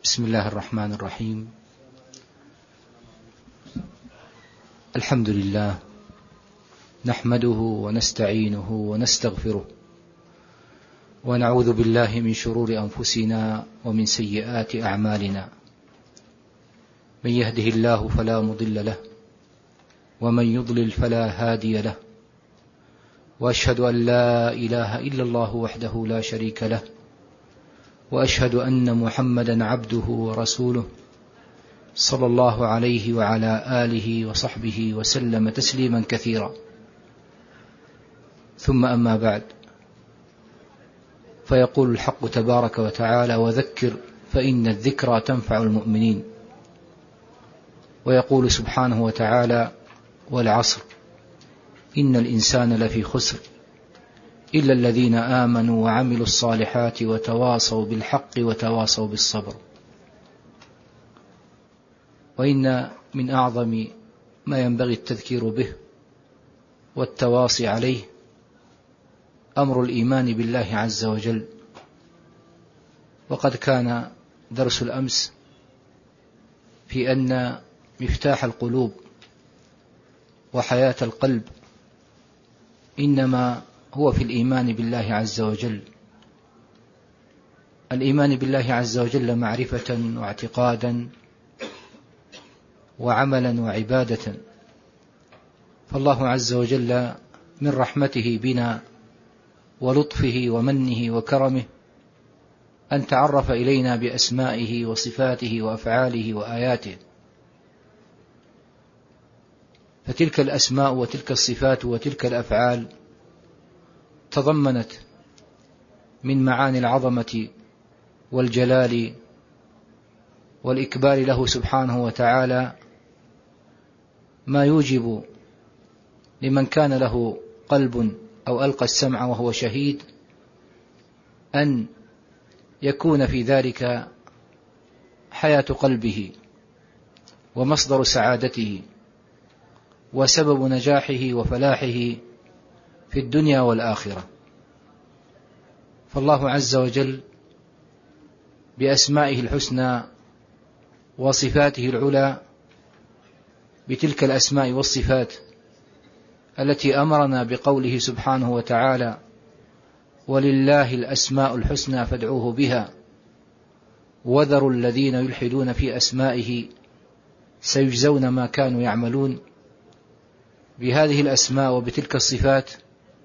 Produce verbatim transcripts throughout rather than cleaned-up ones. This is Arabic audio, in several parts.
بسم الله الرحمن الرحيم. الحمد لله نحمده ونستعينه ونستغفره ونعوذ بالله من شرور أنفسنا ومن سيئات أعمالنا، من يهده الله فلا مضل له ومن يضلل فلا هادي له، وأشهد أن لا إله إلا الله وحده لا شريك له، وأشهد أن محمدا عبده ورسوله صلى الله عليه وعلى آله وصحبه وسلم تسليما كثيرا. ثم أما بعد، فيقول الحق تبارك وتعالى: وذكر فإن الذكرى تنفع المؤمنين. ويقول سبحانه وتعالى: والعصر إن الإنسان لفي خسر إلا الذين آمنوا وعملوا الصالحات وتواصوا بالحق وتواصوا بالصبر. وإن من أعظم ما ينبغي التذكير به والتواصي عليه أمر الإيمان بالله عز وجل. وقد كان درس الأمس في أن مفتاح القلوب وحياة القلب إنما هو في الإيمان بالله عز وجل. الإيمان بالله عز وجل معرفة واعتقادا وعملا وعبادة. فالله عز وجل من رحمته بنا ولطفه ومنه وكرمه أن تعرف إلينا بأسمائه وصفاته وأفعاله وآياته. فتلك الأسماء وتلك الصفات وتلك الأفعال تضمنت من معاني العظمة والجلال والإكبار له سبحانه وتعالى ما يوجب لمن كان له قلب أو ألقى السمع وهو شهيد أن يكون في ذلك حياة قلبه ومصدر سعادته وسبب نجاحه وفلاحه في الدنيا والآخرة. فالله عز وجل بأسمائه الحسنى وصفاته العلى، بتلك الأسماء والصفات التي أمرنا بقوله سبحانه وتعالى: ولله الأسماء الحسنى فادعوه بها وذروا الذين يلحدون في أسمائه سيجزون ما كانوا يعملون. بهذه الأسماء وبتلك الصفات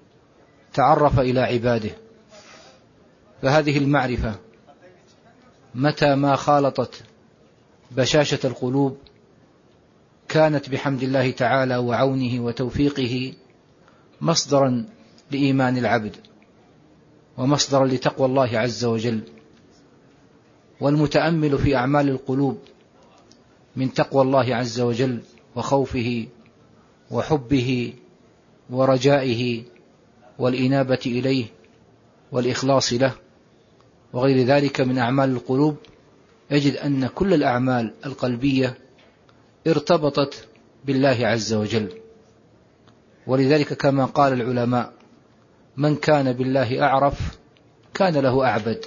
تعرف إلى عباده. فهذه المعرفة متى ما خالطت بشاشة القلوب كانت بحمد الله تعالى وعونه وتوفيقه مصدرا لإيمان العبد ومصدرا لتقوى الله عز وجل. والمتأمل في أعمال القلوب من تقوى الله عز وجل وخوفه وحبه ورجائه والإنابة إليه والإخلاص له وغير ذلك من أعمال القلوب، يجد أن كل الأعمال القلبية ارتبطت بالله عز وجل. ولذلك كما قال العلماء: من كان بالله أعرف كان له أعبد.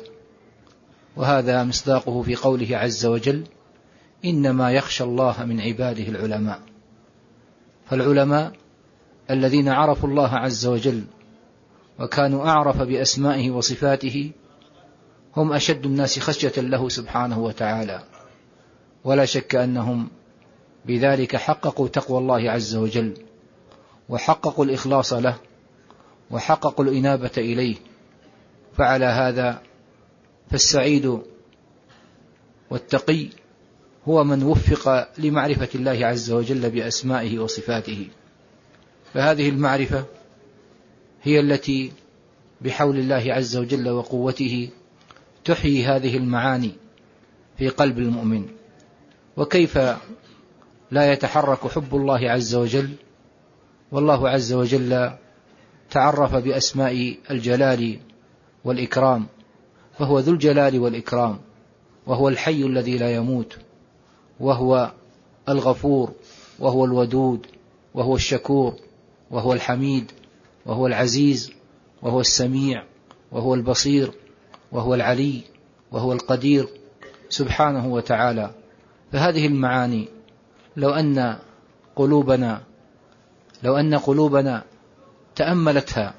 وهذا مصداقه في قوله عز وجل: إنما يخشى الله من عباده العلماء. فالعلماء الذين عرفوا الله عز وجل وكانوا أعرف بأسمائه وصفاته هم أشد الناس خشية له سبحانه وتعالى، ولا شك أنهم بذلك حققوا تقوى الله عز وجل وحققوا الإخلاص له وحققوا الإنابة إليه. فعلى هذا فالسعيد والتقي هو من وفق لمعرفة الله عز وجل بأسمائه وصفاته. فهذه المعرفة هي التي بحول الله عز وجل وقوته تحيي هذه المعاني في قلب المؤمن. وكيف لا يتحرك حب الله عز وجل والله عز وجل تعرف بأسماء الجلال والإكرام، فهو ذو الجلال والإكرام، وهو الحي الذي لا يموت، وهو الغفور، وهو الودود، وهو الشكور، وهو الحميد، وهو العزيز، وهو السميع، وهو البصير، وهو العلي، وهو القدير. سبحانه وتعالى. فهذه المعاني لو أن قلوبنا لو أن قلوبنا تأملتها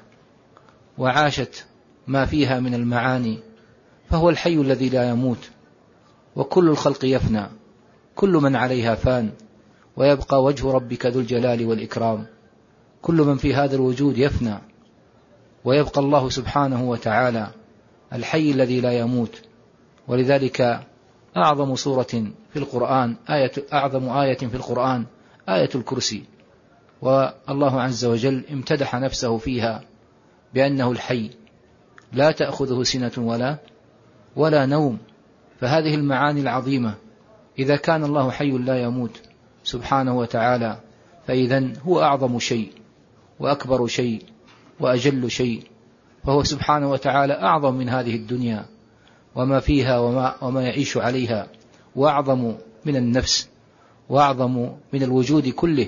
وعاشت ما فيها من المعاني، فهو الحي الذي لا يموت، وكل الخلق يفنى، كل من عليها فان، ويبقى وجه ربك ذو الجلال والإكرام. كل من في هذا الوجود يفنى، ويبقى الله سبحانه وتعالى الحي الذي لا يموت. ولذلك أعظم سورة في القرآن آية أعظم آية في القرآن آية الكرسي، والله عز وجل امتدح نفسه فيها بأنه الحي لا تأخذه سنة ولا ولا نوم. فهذه المعاني العظيمة، إذا كان الله حي لا يموت سبحانه وتعالى، فإذن هو أعظم شيء وأكبر شيء وأجل شيء، فهو سبحانه وتعالى أعظم من هذه الدنيا وما فيها وما, وما يعيش عليها، وأعظم من النفس، وأعظم من الوجود كله.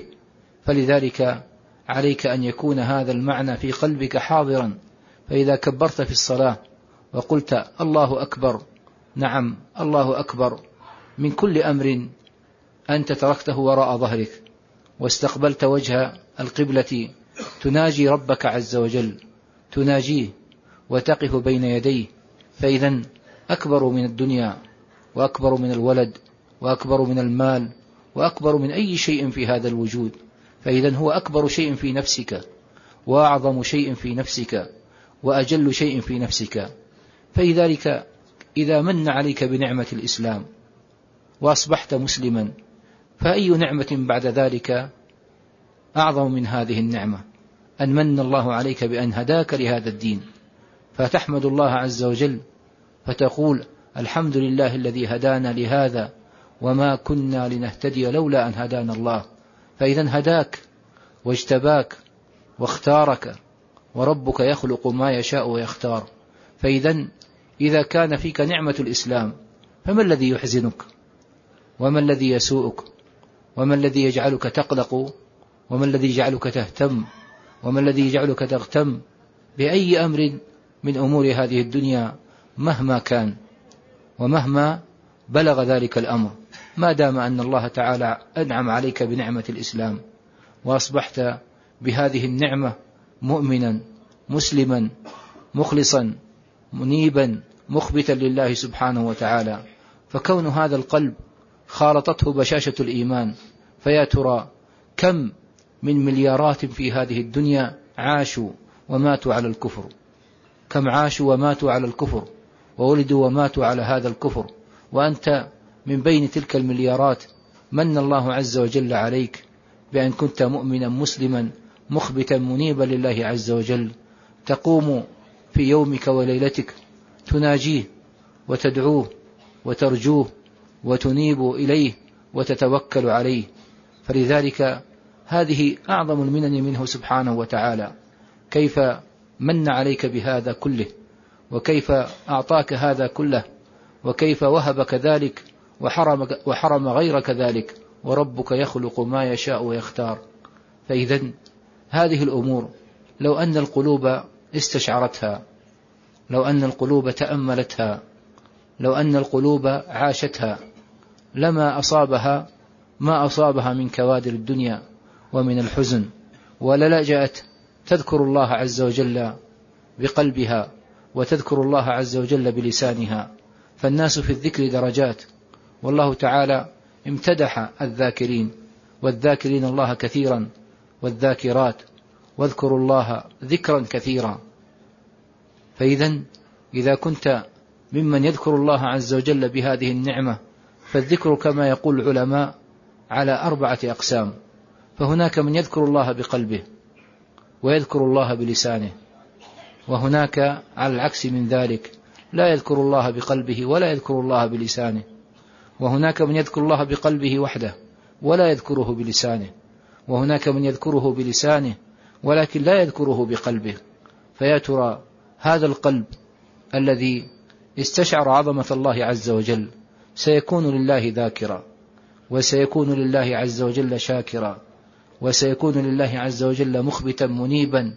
فلذلك عليك أن يكون هذا المعنى في قلبك حاضرا. فإذا كبرت في الصلاة وقلت الله أكبر، نعم الله أكبر، من كل أمر أنت تركته وراء ظهرك واستقبلت وجه القبلة، تناجي ربك عز وجل، تناجيه وتقف بين يديه، فإذا أكبر من الدنيا وأكبر من الولد وأكبر من المال وأكبر من أي شيء في هذا الوجود. فإذا هو أكبر شيء في نفسك، وأعظم شيء في نفسك، وأجل شيء في نفسك. فلذلك إذا من عليك بنعمة الإسلام وأصبحت مسلما، فأي نعمة بعد ذلك أعظم من هذه النعمة؟ أن من الله عليك بأن هداك لهذا الدين، فتحمد الله عز وجل فتقول الحمد لله الذي هدانا لهذا وما كنا لنهتدي لولا أن هدانا الله. فإذا هداك واجتباك واختارك، وربك يخلق ما يشاء ويختار. فإذا إذا كان فيك نعمة الإسلام، فما الذي يحزنك؟ وما الذي يسوءك؟ وما الذي يجعلك تقلق؟ وما الذي يجعلك تهتم؟ وما الذي يجعلك تغتم بأي أمر من أمور هذه الدنيا مهما كان ومهما بلغ ذلك الأمر، ما دام أن الله تعالى أنعم عليك بنعمة الإسلام، وأصبحت بهذه النعمة مؤمنا مسلما مخلصا منيبا مخبتا لله سبحانه وتعالى. فكون هذا القلب خالطته بشاشة الإيمان، فيا ترى كم من مليارات في هذه الدنيا عاشوا وماتوا على الكفر، كم عاشوا وماتوا على الكفر، وولدوا وماتوا على هذا الكفر، وأنت من بين تلك المليارات من الله عز وجل عليك بأن كنت مؤمنا مسلما مخبتا منيبا لله عز وجل، تقوم في يومك وليلتك تناجيه وتدعوه وترجوه وتنيب إليه وتتوكل عليه. فلذلك هذه أعظم المنن منه سبحانه وتعالى، كيف من عليك بهذا كله، وكيف أعطاك هذا كله، وكيف وهبك ذلك وحرم, وحرم غيرك ذلك، وربك يخلق ما يشاء ويختار. فإذا هذه الأمور لو أن القلوب استشعرتها، لو أن القلوب تأملتها، لو أن القلوب عاشتها، لما أصابها ما أصابها من كوادر الدنيا ومن الحزن، وللجأت تذكر الله عز وجل بقلبها وتذكر الله عز وجل بلسانها. فالناس في الذكر درجات، والله تعالى امتدح الذاكرين والذاكرين الله كثيرا والذاكرات، واذكروا الله ذكرا كثيرا. فإذا إذا كنت ممن يذكر الله عز وجل بهذه النعمة، فالذكر كما يقول العلماء على أربعة أقسام. فهناك من يذكر الله بقلبه ويذكر الله بلسانه، وهناك على العكس من ذلك لا يذكر الله بقلبه ولا يذكر الله بلسانه، وهناك من يذكر الله بقلبه وحده ولا يذكره بلسانه، وهناك من يذكره بلسانه ولكن لا يذكره بقلبه. فيا ترى هذا القلب الذي استشعر عظمة الله عز وجل سيكون لله ذاكرا، وسيكون لله عز وجل شاكرا، وسيكون لله عز وجل مخبتا منيبا،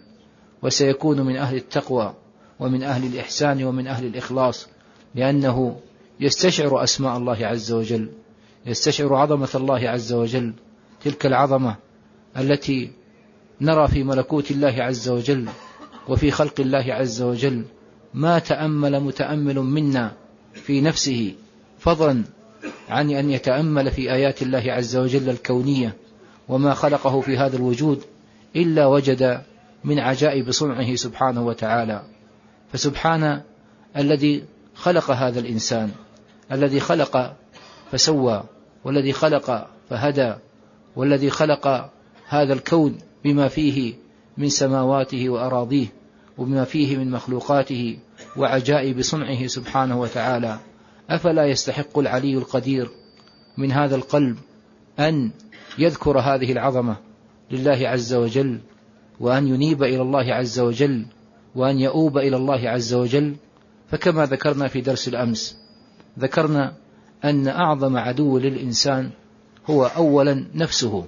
وسيكون من أهل التقوى ومن أهل الإحسان ومن أهل الإخلاص، لأنه يستشعر أسماء الله عز وجل، يستشعر عظمة الله عز وجل، تلك العظمة التي نرى في ملكوت الله عز وجل وفي خلق الله عز وجل ما تأمل متأمل منا في نفسه، فضلا عن أن يتأمل في آيات الله عز وجل الكونية وما خلقه في هذا الوجود، إلا وجد من عجائب صنعه سبحانه وتعالى. فسبحان الذي خلق هذا الإنسان، الذي خلق فسوى، والذي خلق فهدى، والذي خلق هذا الكون بما فيه من سماواته وأراضيه وبما فيه من مخلوقاته وعجائب صنعه سبحانه وتعالى. أفلا يستحق العلي القدير من هذا القلب أن يذكر هذه العظمة لله عز وجل، وأن ينيب إلى الله عز وجل، وأن يؤوب إلى الله عز وجل؟ فكما ذكرنا في درس الأمس، ذكرنا أن أعظم عدو للإنسان هو أولا نفسه،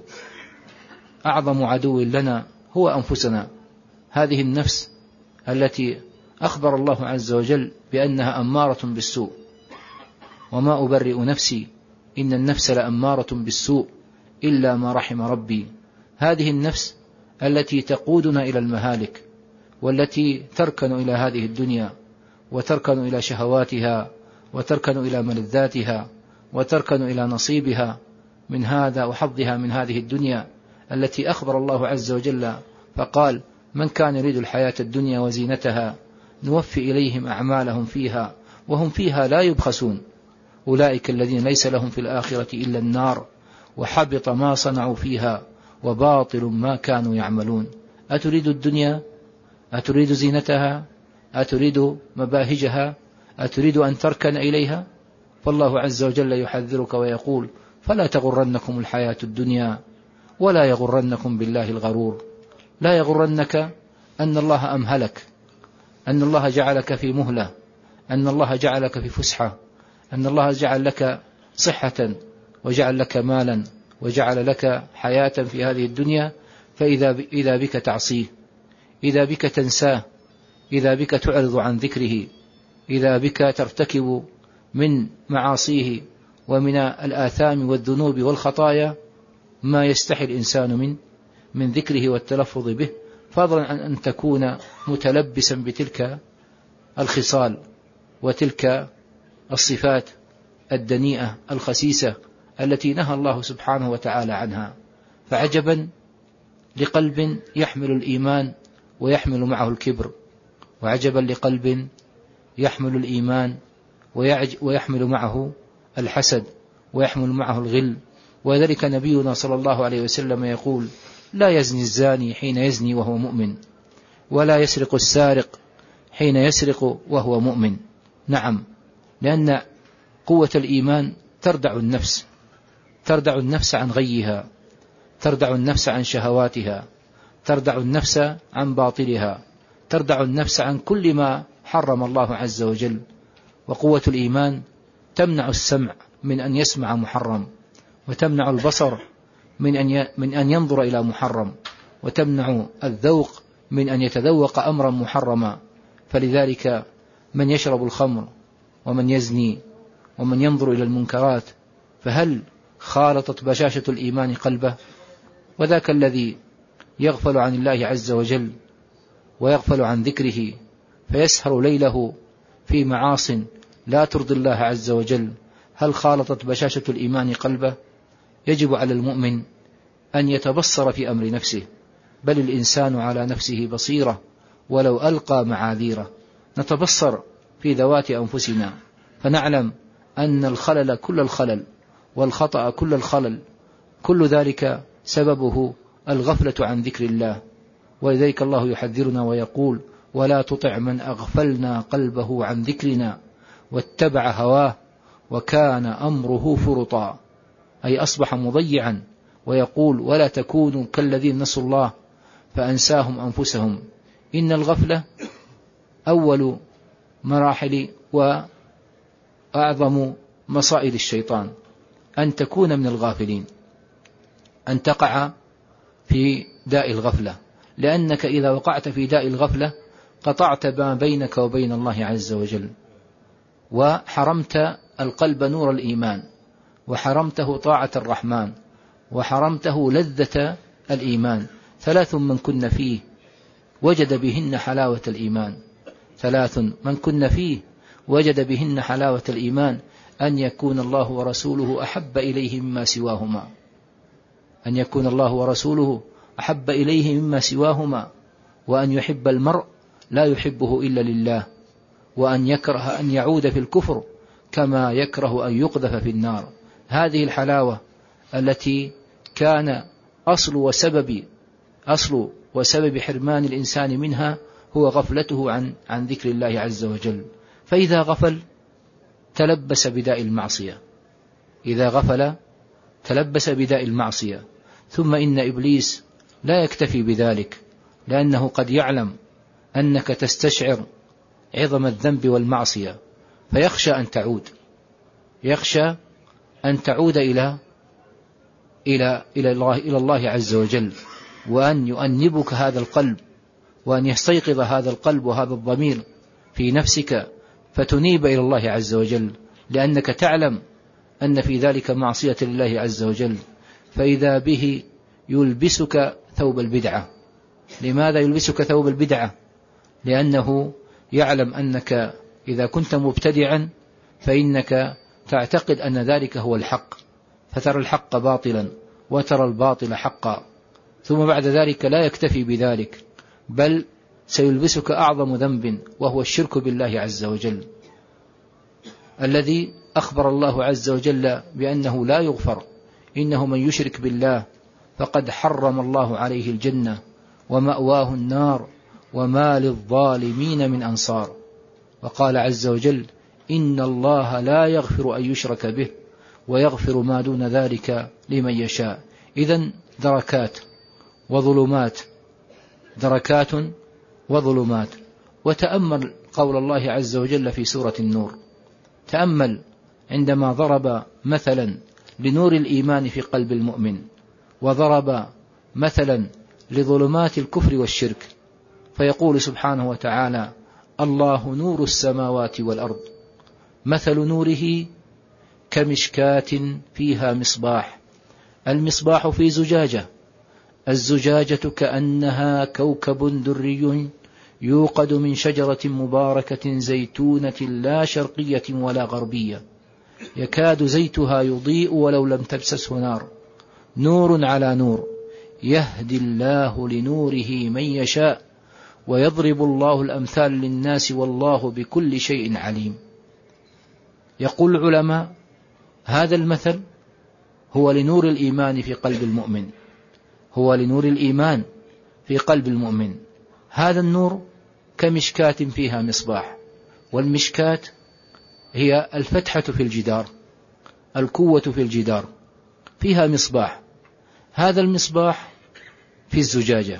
أعظم عدو لنا هو أنفسنا، هذه النفس التي أخبر الله عز وجل بأنها أمارة بالسوء، وما أبرئ نفسي إن النفس لأمارة بالسوء إلا ما رحم ربي. هذه النفس التي تقودنا إلى المهالك، والتي تركن إلى هذه الدنيا، وتركن إلى شهواتها، وتركن إلى ملذاتها، وتركن إلى نصيبها من هذا وحظها من هذه الدنيا التي أخبر الله عز وجل فقال: من كان يريد الحياة الدنيا وزينتها نوفي إليهم أعمالهم فيها وهم فيها لا يبخسون، أولئك الذين ليس لهم في الآخرة إلا النار وحبط ما صنعوا فيها وباطل ما كانوا يعملون. أتريد الدنيا؟ أتريد زينتها؟ أتريد مباهجها؟ أتريد أن تركن إليها؟ فالله عز وجل يحذرك ويقول: فلا تغرنكم الحياة الدنيا ولا يغرنكم بالله الغرور. لا يغرنك أن الله أمهلك، أن الله جعلك في مهلة، أن الله جعلك في فسحة، أن الله جعل لك صحة وجعل لك مالا وجعل لك حياة في هذه الدنيا، فإذا إذا بك تعصيه، إذا بك تنساه، إذا بك تعرض عن ذكره، إذا بك ترتكب من معاصيه ومن الآثام والذنوب والخطايا ما يستحي الإنسان من من ذكره والتلفظ به، فضلا عن أن تكون متلبسا بتلك الخصال وتلك الصفات الدنيئة الخسيسة التي نهى الله سبحانه وتعالى عنها. فعجبا لقلب يحمل الإيمان ويحمل معه الكبر، وعجبا لقلب يحمل الإيمان ويحمل معه الحسد ويحمل معه الغل. وذلك نبينا صلى الله عليه وسلم يقول: لا يزني الزاني حين يزني وهو مؤمن، ولا يسرق السارق حين يسرق وهو مؤمن. نعم، لأن قوة الإيمان تردع النفس، تردع النفس عن غيها، تردع النفس عن شهواتها، تردع النفس عن باطلها، تردع النفس عن كل ما حرم الله عز وجل. وقوة الإيمان تمنع السمع من أن يسمع محرم، وتمنع البصر من أن من أن ينظر إلى محرم، وتمنع الذوق من أن يتذوق أمرا محرما. فلذلك من يشرب الخمر ومن يزني ومن ينظر إلى المنكرات فهل خالطت بشاشة الإيمان قلبه؟ وذاك الذي يغفل عن الله عز وجل ويغفل عن ذكره فيسهر ليله في معاص لا ترضي الله عز وجل، هل خالطت بشاشة الإيمان قلبه؟ يجب على المؤمن أن يتبصر في أمر نفسه، بل الإنسان على نفسه بصيرة ولو ألقى معاذيره. نتبصر في ذوات أنفسنا فنعلم أن الخلل كل الخلل والخطأ كل الخلل، كل ذلك سببه الغفلة عن ذكر الله. ولذلك الله يحذرنا ويقول: ولا تطع من أغفلنا قلبه عن ذكرنا واتبع هواه وكان أمره فرطا، أي أصبح مضيعا. ويقول: ولا تكونوا كالذين نسوا الله فأنساهم أنفسهم. إن الغفلة أول مراحل وأعظم مصائد الشيطان، أن تكون من الغافلين، أن تقع في داء الغفلة، لأنك إذا وقعت في داء الغفلة قطعت ما بينك وبين الله عز وجل، وحرمت القلب نور الإيمان، وحرمته طاعة الرحمن، وحرمته لذة الإيمان. ثلاث من كن فيه وجد بهن حلاوة الإيمان. ثلاث من كن فيه وجد بهن حلاوة الإيمان: أن يكون الله ورسوله أحب إليه مما سواهما، أن يكون الله ورسوله أحب إليه مما سواهما، وأن يحب المرء لا يحبه إلا لله، وأن يكره أن يعود في الكفر كما يكره أن يقذف في النار. هذه الحلاوة التي كان أصل وسبب أصل وسبب حرمان الإنسان منها هو غفلته عن عن ذكر الله عز وجل. فإذا غفل تلبس بداء المعصية، إذا غفل تلبس بداء المعصية. ثم إن إبليس لا يكتفي بذلك، لأنه قد يعلم أنك تستشعر عظم الذنب والمعصية، فيخشى أن تعود، يخشى أن تعود إلى إلى إلى الله إلى الله عز وجل، وأن يؤنبك هذا القلب، وأن يستيقظ هذا القلب وهذا الضمير في نفسك فتنيب إلى الله عز وجل، لأنك تعلم أن في ذلك معصية لله عز وجل. فإذا به يلبسك ثوب البدعة. لماذا يلبسك ثوب البدعة؟ لأنه يعلم أنك إذا كنت مبتدعا فإنك تعتقد أن ذلك هو الحق، فترى الحق باطلا وترى الباطل حقا. ثم بعد ذلك لا يكتفي بذلك، بل سيلبسك أعظم ذنب، وهو الشرك بالله عز وجل، الذي أخبر الله عز وجل بأنه لا يغفر. إنه من يشرك بالله فقد حرم الله عليه الجنة ومأواه النار وما للظالمين من أنصار. وقال عز وجل: إن الله لا يغفر أن يشرك به ويغفر ما دون ذلك لمن يشاء. إذن دركات وظلمات، دركات وظلمات. وتأمل قول الله عز وجل في سورة النور، تأمل عندما ضرب مثلا لنور الإيمان في قلب المؤمن، وضرب مثلا لظلمات الكفر والشرك، فيقول سبحانه وتعالى: الله نور السماوات والأرض، مثل نوره كمشكاة فيها مصباح، المصباح في زجاجة، الزجاجة كأنها كوكب دري يوقد من شجرة مباركة زيتونة لا شرقية ولا غربية، يكاد زيتها يضيء ولو لم تمسسه نار، نور على نور، يهدي الله لنوره من يشاء ويضرب الله الأمثال للناس والله بكل شيء عليم. يقول العلماء: هذا المثل هو لنور الإيمان في قلب المؤمن، هو لنور الإيمان في قلب المؤمن. هذا النور كمشكاة فيها مصباح، والمشكاة هي الفتحة في الجدار، القوة في الجدار، فيها مصباح. هذا المصباح في الزجاجة،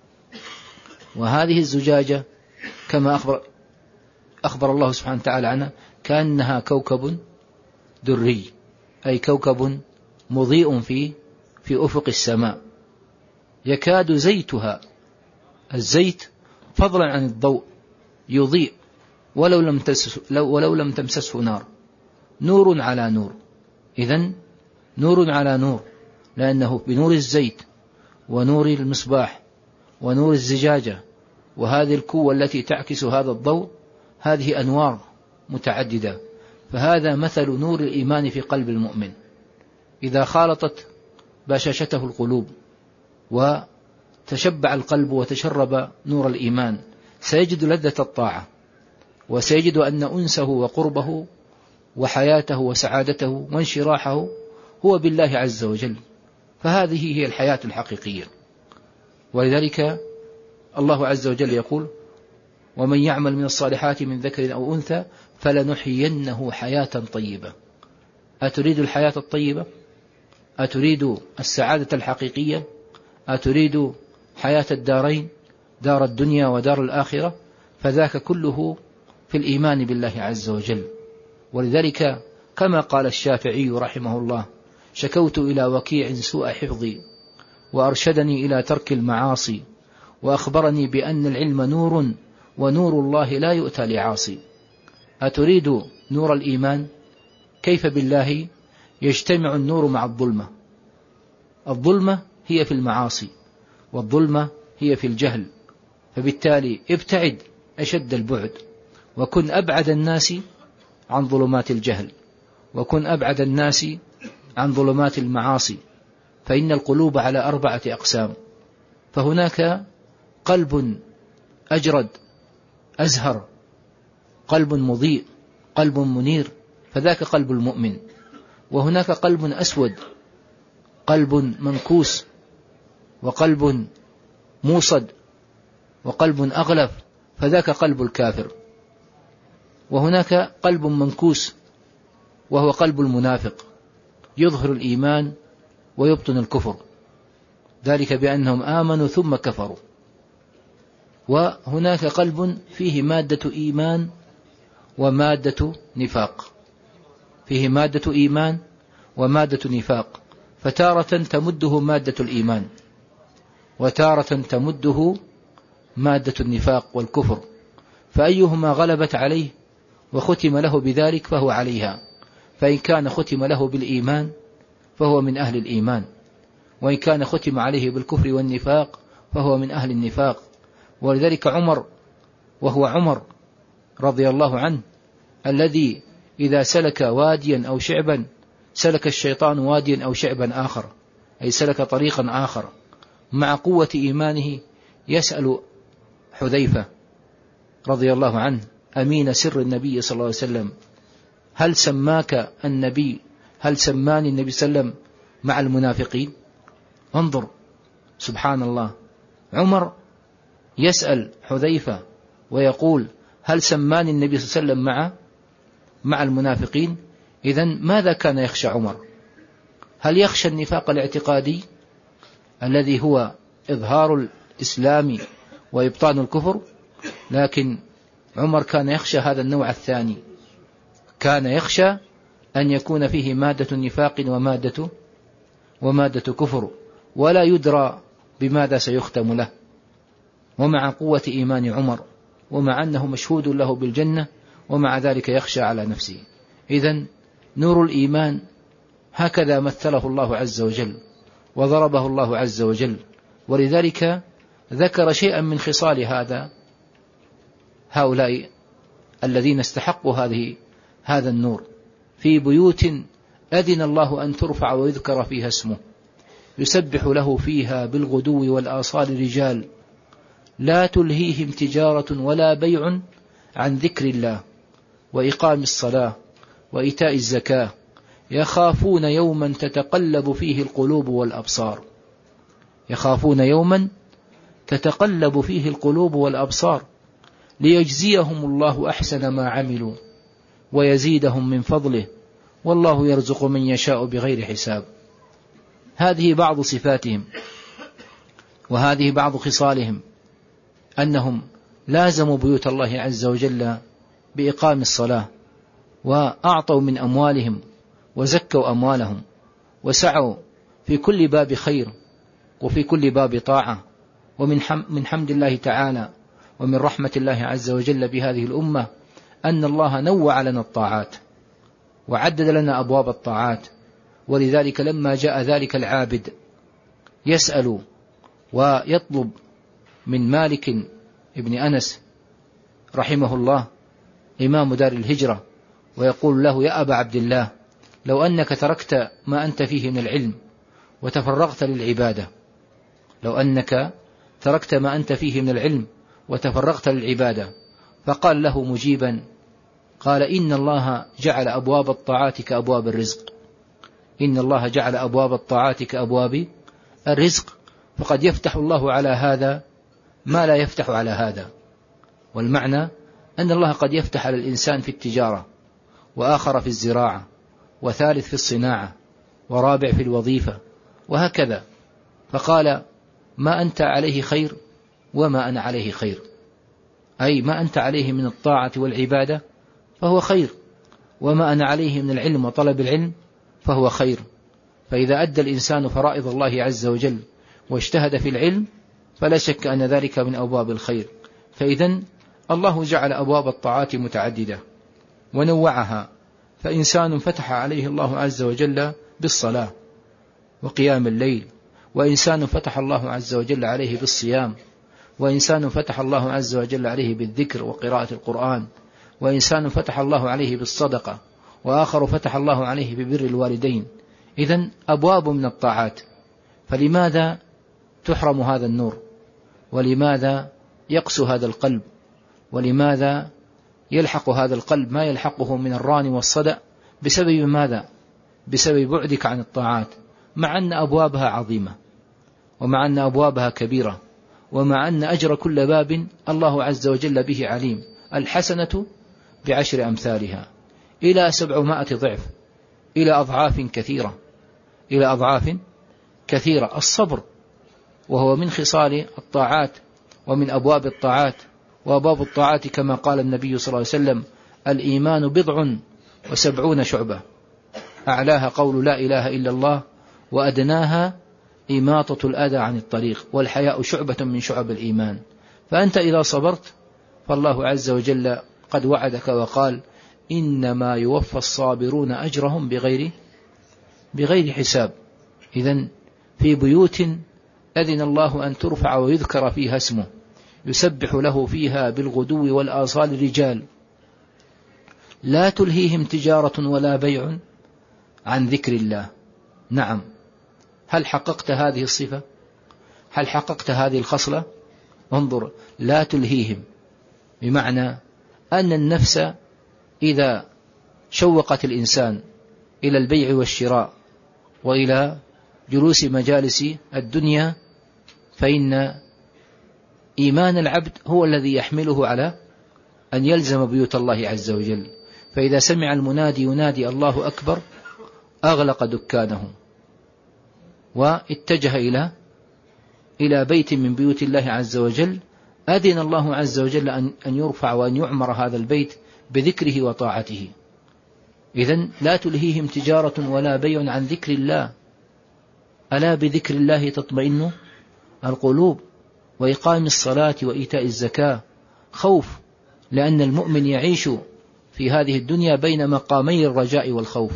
وهذه الزجاجة كما أخبر, أخبر الله سبحانه وتعالى عنها كأنها كوكب دري، أي كوكب مضيء في في أفق السماء، يكاد زيتها، الزيت فضلا عن الضوء، يضيء ولو لم ولو لم تمسسه نار، نور على نور. إذن نور على نور، لأنه بنور الزيت ونور المصباح ونور الزجاجة وهذه القوة التي تعكس هذا الضوء، هذه أنوار متعددة. فهذا مثل نور الإيمان في قلب المؤمن. إذا خالطت بشاشته القلوب وتشبع القلب وتشرب نور الإيمان، سيجد لذة الطاعة، وسيجد أن أنسه وقربه وحياته وسعادته وانشراحه هو بالله عز وجل. فهذه هي الحياة الحقيقية. ولذلك الله عز وجل يقول: ومن يعمل من الصالحات من ذكر أو أنثى فلنحيينه حياة طيبة. أتريد الحياة الطيبة؟ أتريد السعادة الحقيقية؟ أتريد حياة الدارين، دار الدنيا ودار الآخرة؟ فذاك كله في الإيمان بالله عز وجل. ولذلك كما قال الشافعي رحمه الله: شكوت إلى وكيع سوء حفظي وأرشدني إلى ترك المعاصي، وأخبرني بأن العلم نور ونور الله لا يؤتى لعاصي. أتريد نور الإيمان؟ كيف بالله يجتمع النور مع الظلمة؟ الظلمة هي في المعاصي، والظلمة هي في الجهل، فبالتالي ابتعد أشد البعد، وكن أبعد الناس عن ظلمات الجهل، وكن أبعد الناس عن ظلمات المعاصي، فإن القلوب على أربعة أقسام، فهناك قلب أجرد أزهر، قلب مضيء، قلب منير، فذاك قلب المؤمن. وهناك قلب أسود، قلب منكوس، وقلب موصد، وقلب أغلف، فذاك قلب الكافر. وهناك قلب منكوس وهو قلب المنافق، يظهر الإيمان ويبطن الكفر، ذلك بأنهم آمنوا ثم كفروا. وهناك قلب فيه مادة إيمان ومادة نفاق، فيه مادة إيمان ومادة نفاق، فتارة تمده مادة الإيمان، وتارة تمده مادة النفاق والكفر، فأيهما غلبت عليه وختم له بذلك فهو عليها. فإن كان ختم له بالإيمان فهو من أهل الإيمان، وإن كان ختم عليه بالكفر والنفاق فهو من أهل النفاق. ولذلك عمر، وهو عمر رضي الله عنه، الذي إذا سلك واديا أو شعبا سلك الشيطان واديا أو شعبا آخر، أي سلك طريقا آخر، مع قوة إيمانه يسأل حذيفة رضي الله عنه أمين سر النبي صلى الله عليه وسلم: هل سماك النبي هل سماني النبي صلى الله عليه وسلم مع المنافقين؟ انظر سبحان الله، عمر يسأل حذيفة ويقول: هل سماني النبي صلى الله عليه وسلم مع مع المنافقين؟ إذن ماذا كان يخشى عمر؟ هل يخشى النفاق الاعتقادي الذي هو إظهار الإسلام وإبطان الكفر؟ لكن عمر كان يخشى هذا النوع الثاني، كان يخشى أن يكون فيه مادة نفاق ومادة ومادة كفر، ولا يدرى بماذا سيختم له. ومع قوة إيمان عمر، ومع أنه مشهود له بالجنة، ومع ذلك يخشى على نفسه. إذن نور الإيمان هكذا مثله الله عز وجل وضربه الله عز وجل، ولذلك ذكر شيئا من خصال هذا هؤلاء الذين استحقوا هذه هذا النور: في بيوت أذن الله أن ترفع ويذكر فيها اسمه يسبح له فيها بالغدو والآصال رجال لا تلهيهم تجارة ولا بيع عن ذكر الله وإقام الصلاة وإيتاء الزكاة يخافون يوما تتقلب فيه القلوب والأبصار. يخافون يوما تتقلب فيه القلوب والأبصار ليجزيهم الله أحسن ما عملوا ويزيدهم من فضله والله يرزق من يشاء بغير حساب. هذه بعض صفاتهم، وهذه بعض خصالهم: أنهم لازموا بيوت الله عز وجل بإقام الصلاة، وأعطوا من أموالهم وزكوا أموالهم، وسعوا في كل باب خير وفي كل باب طاعة. ومن من حمد الله تعالى ومن رحمة الله عز وجل بهذه الأمة أن الله نوع لنا الطاعات وعدد لنا أبواب الطاعات. ولذلك لما جاء ذلك العابد يسأل ويطلب من مالك ابن أنس رحمه الله إمام دار الهجرة، ويقول له: يا أبا عبد الله، لو أنك تركت ما أنت فيه من العلم وتفرغت للعبادة، لو أنك تركت ما أنت فيه من العلم وتفرغت للعبادة. فقال له مجيبا، قال: إن الله جعل أبواب الطاعات كأبواب الرزق، إن الله جعل أبواب الطاعات كأبواب الرزق، فقد يفتح الله على هذا ما لا يفتح على هذا. والمعنى أن الله قد يفتح على الإنسان في التجارة، وآخر في الزراعة، وثالث في الصناعة، ورابع في الوظيفة، وهكذا. فقال: ما أنت عليه خير وما أنا عليه خير، أي ما أنت عليه من الطاعة والعبادة فهو خير، وما أنا عليه من العلم وطلب العلم فهو خير. فإذا أدى الإنسان فرائض الله عز وجل واجتهد في العلم فلا شك أن ذلك من أبواب الخير. فإذن الله جعل أبواب الطاعات متعددة ونوعها، فإنسان فتح عليه الله عز وجل بالصلاة وقيام الليل، وإنسان فتح الله عز وجل عليه بالصيام، وإنسان فتح الله عز وجل عليه بالذكر وقراءة القرآن، وإنسان فتح الله عليه بالصدقة، وآخر فتح الله عليه ببر الوالدين. إذن أبواب من الطاعات، فلماذا تحرم هذا النور؟ ولماذا يقسو هذا القلب؟ ولماذا يلحق هذا القلب ما يلحقه من الران والصدأ؟ بسبب ماذا؟ بسبب بعدك عن الطاعات، مع أن أبوابها عظيمة، ومع أن أبوابها كبيرة، ومع أن أجر كل باب الله عز وجل به عليم. الحسنة بعشر أمثالها إلى سبعمائة ضعف، إلى أضعاف كثيرة، إلى أضعاف كثيرة. الصبر وهو من خصال الطاعات ومن أبواب الطاعات، وأبواب الطاعات كما قال النبي صلى الله عليه وسلم: الإيمان بضع وسبعون شعبة، أعلاها قول لا إله إلا الله، وأدناها إماطة الأذى عن الطريق، والحياء شعبة من شعب الإيمان. فأنت إذا صبرت فالله عز وجل قد وعدك وقال: إنما يوفى الصابرون أجرهم بغير بغير حساب. إذن في بيوت أذن الله أن ترفع ويذكر فيها اسمه، يسبح له فيها بالغدو والآصال رجال لا تلهيهم تجارة ولا بيع عن ذكر الله. نعم، هل حققت هذه الصفة؟ هل حققت هذه الخصلة؟ انظر، لا تلهيهم، بمعنى أن النفس إذا شوقت الإنسان إلى البيع والشراء وإلى جلوس مجالس الدنيا، فإن إيمان العبد هو الذي يحمله على أن يلزم بيوت الله عز وجل. فإذا سمع المنادي ينادي الله أكبر أغلق دكانه واتجه إلى إلى بيت من بيوت الله عز وجل، أذن الله عز وجل أن يرفع وأن يعمر هذا البيت بذكره وطاعته. إذن لا تلهيهم تجارة ولا بيع عن ذكر الله. ألا بذكر الله تطمئن القلوب، وإقام الصلاة وإيتاء الزكاة. خوف، لأن المؤمن يعيش في هذه الدنيا بين مقامي الرجاء والخوف.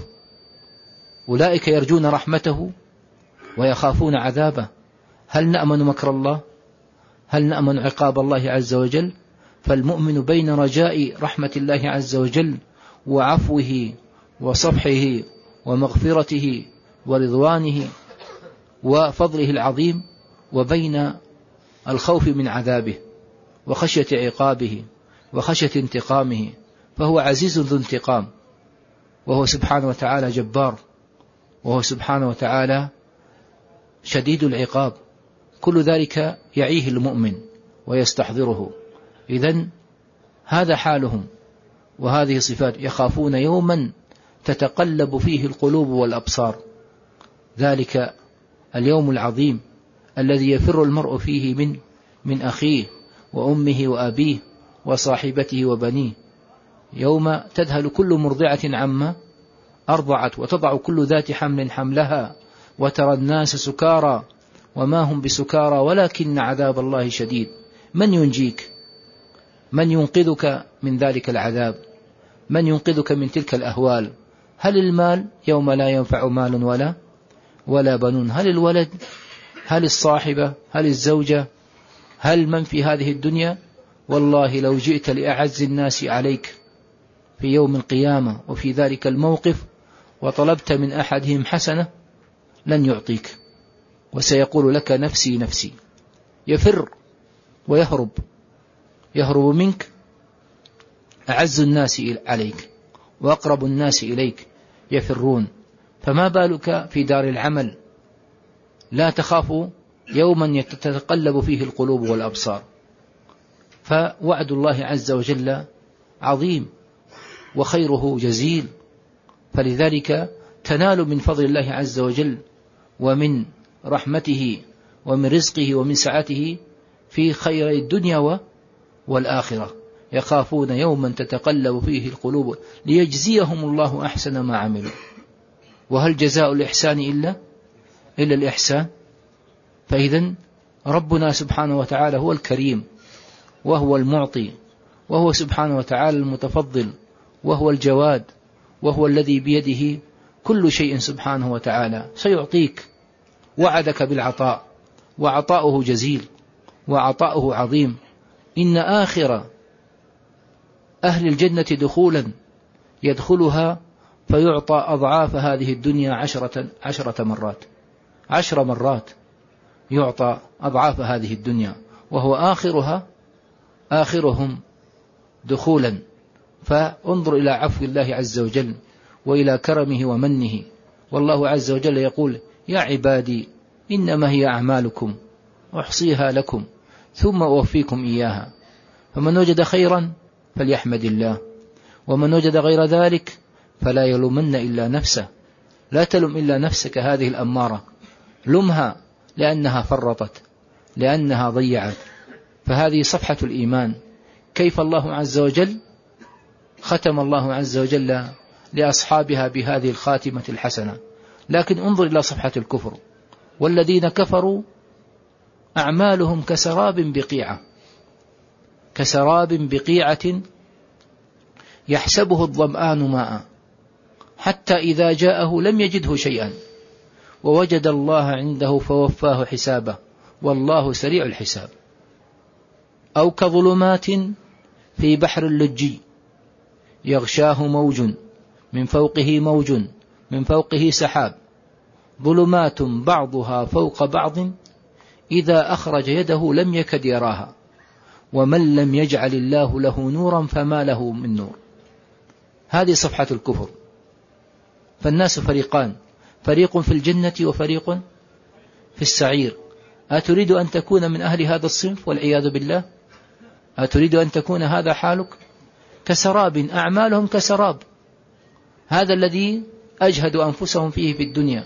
أولئك يرجون رحمته ويخافون عذابه. هل نأمن مكر الله؟ هل نأمن عقاب الله عز وجل؟ فالمؤمن بين رجاء رحمة الله عز وجل وعفوه وصفحه ومغفرته ورضوانه وفضله العظيم، وبين الخوف من عذابه وخشية عقابه وخشية انتقامه، فهو عزيز ذو انتقام، وهو سبحانه وتعالى جبار، وهو سبحانه وتعالى شديد العقاب. كل ذلك يعيه المؤمن ويستحضره. إذن هذا حالهم وهذه صفات. يخافون يوما تتقلب فيه القلوب والأبصار، ذلك اليوم العظيم الذي يفر المرء فيه من من أخيه وأمه وأبيه وصاحبته وبنيه، يوم تذهل كل مرضعة عما أرضعت وتضع كل ذات حمل حملها وترى الناس سكارى وما هم بسكارى ولكن عذاب الله شديد. من ينجيك؟ من ينقذك من ذلك العذاب؟ من ينقذك من تلك الأهوال؟ هل المال؟ يوم لا ينفع مال ولا ولا بنون. هل الولد؟ هل الصاحبة؟ هل الزوجة؟ هل من في هذه الدنيا؟ والله لو جئت لأعز الناس عليك في يوم القيامة وفي ذلك الموقف وطلبت من أحدهم حسنة لن يعطيك، وسيقول لك نفسي نفسي، يفر ويهرب، يهرب منك أعز الناس عليك وأقرب الناس إليك يفرون. فما بالك في دار العمل؟ لا تخاف يوما تتقلب فيه القلوب والأبصار. فوعد الله عز وجل عظيم وخيره جزيل، فلذلك تنال من فضل الله عز وجل ومن رحمته ومن رزقه ومن سعته في خير الدنيا والآخرة. يخافون يوما تتقلب فيه القلوب ليجزيهم الله أحسن ما عملوا. وهل جزاء الإحسان إلا إلا الإحسان؟ فإذن ربنا سبحانه وتعالى هو الكريم، وهو المعطي، وهو سبحانه وتعالى المتفضل، وهو الجواد، وهو الذي بيده كل شيء سبحانه وتعالى، سيعطيك، وعدك بالعطاء، وعطاؤه جزيل وعطاؤه عظيم. إن آخر أهل الجنة دخولا يدخلها فيعطى أضعاف هذه الدنيا عشرة, عشرة مرات عشر مرات يعطى أضعاف هذه الدنيا، وهو آخرها آخرهم دخولا. فانظر إلى عفو الله عز وجل وإلى كرمه ومنه. والله عز وجل يقول: يا عبادي إنما هي أعمالكم أحصيها لكم ثم أوفيكم إياها، فمن وجد خيرا فليحمد الله، ومن وجد غير ذلك فلا يلومن إلا نفسه. لا تلم إلا نفسك هذه الأمارة، لمها لأنها فرطت، لأنها ضيعت. فهذه صفحة الإيمان. كيف الله عز وجل ختم الله عز وجل لأصحابها بهذه الخاتمة الحسنة. لكن انظر إلى صفحة الكفر: والذين كفروا أعمالهم كسراب بقيعة كسراب بقيعة يحسبه الظمآن ماء حتى إذا جاءه لم يجده شيئا ووجد الله عنده فوفاه حسابه والله سريع الحساب. أو كظلمات في بحر اللجي يغشاه موج من فوقه موج من فوقه سحاب ظلمات بعضها فوق بعض إذا أخرج يده لم يكد يراها ومن لم يجعل الله له نورا فما له من نور. هذه صفحة الكفر. فالناس فريقان: فريق في الجنة وفريق في السعير. أتريد أن تكون من أهل هذا الصنف والعياذ بالله؟ أتريد أن تكون هذا حالك؟ كسراب، أعمالهم كسراب. هذا الذي أجهدوا أنفسهم فيه في الدنيا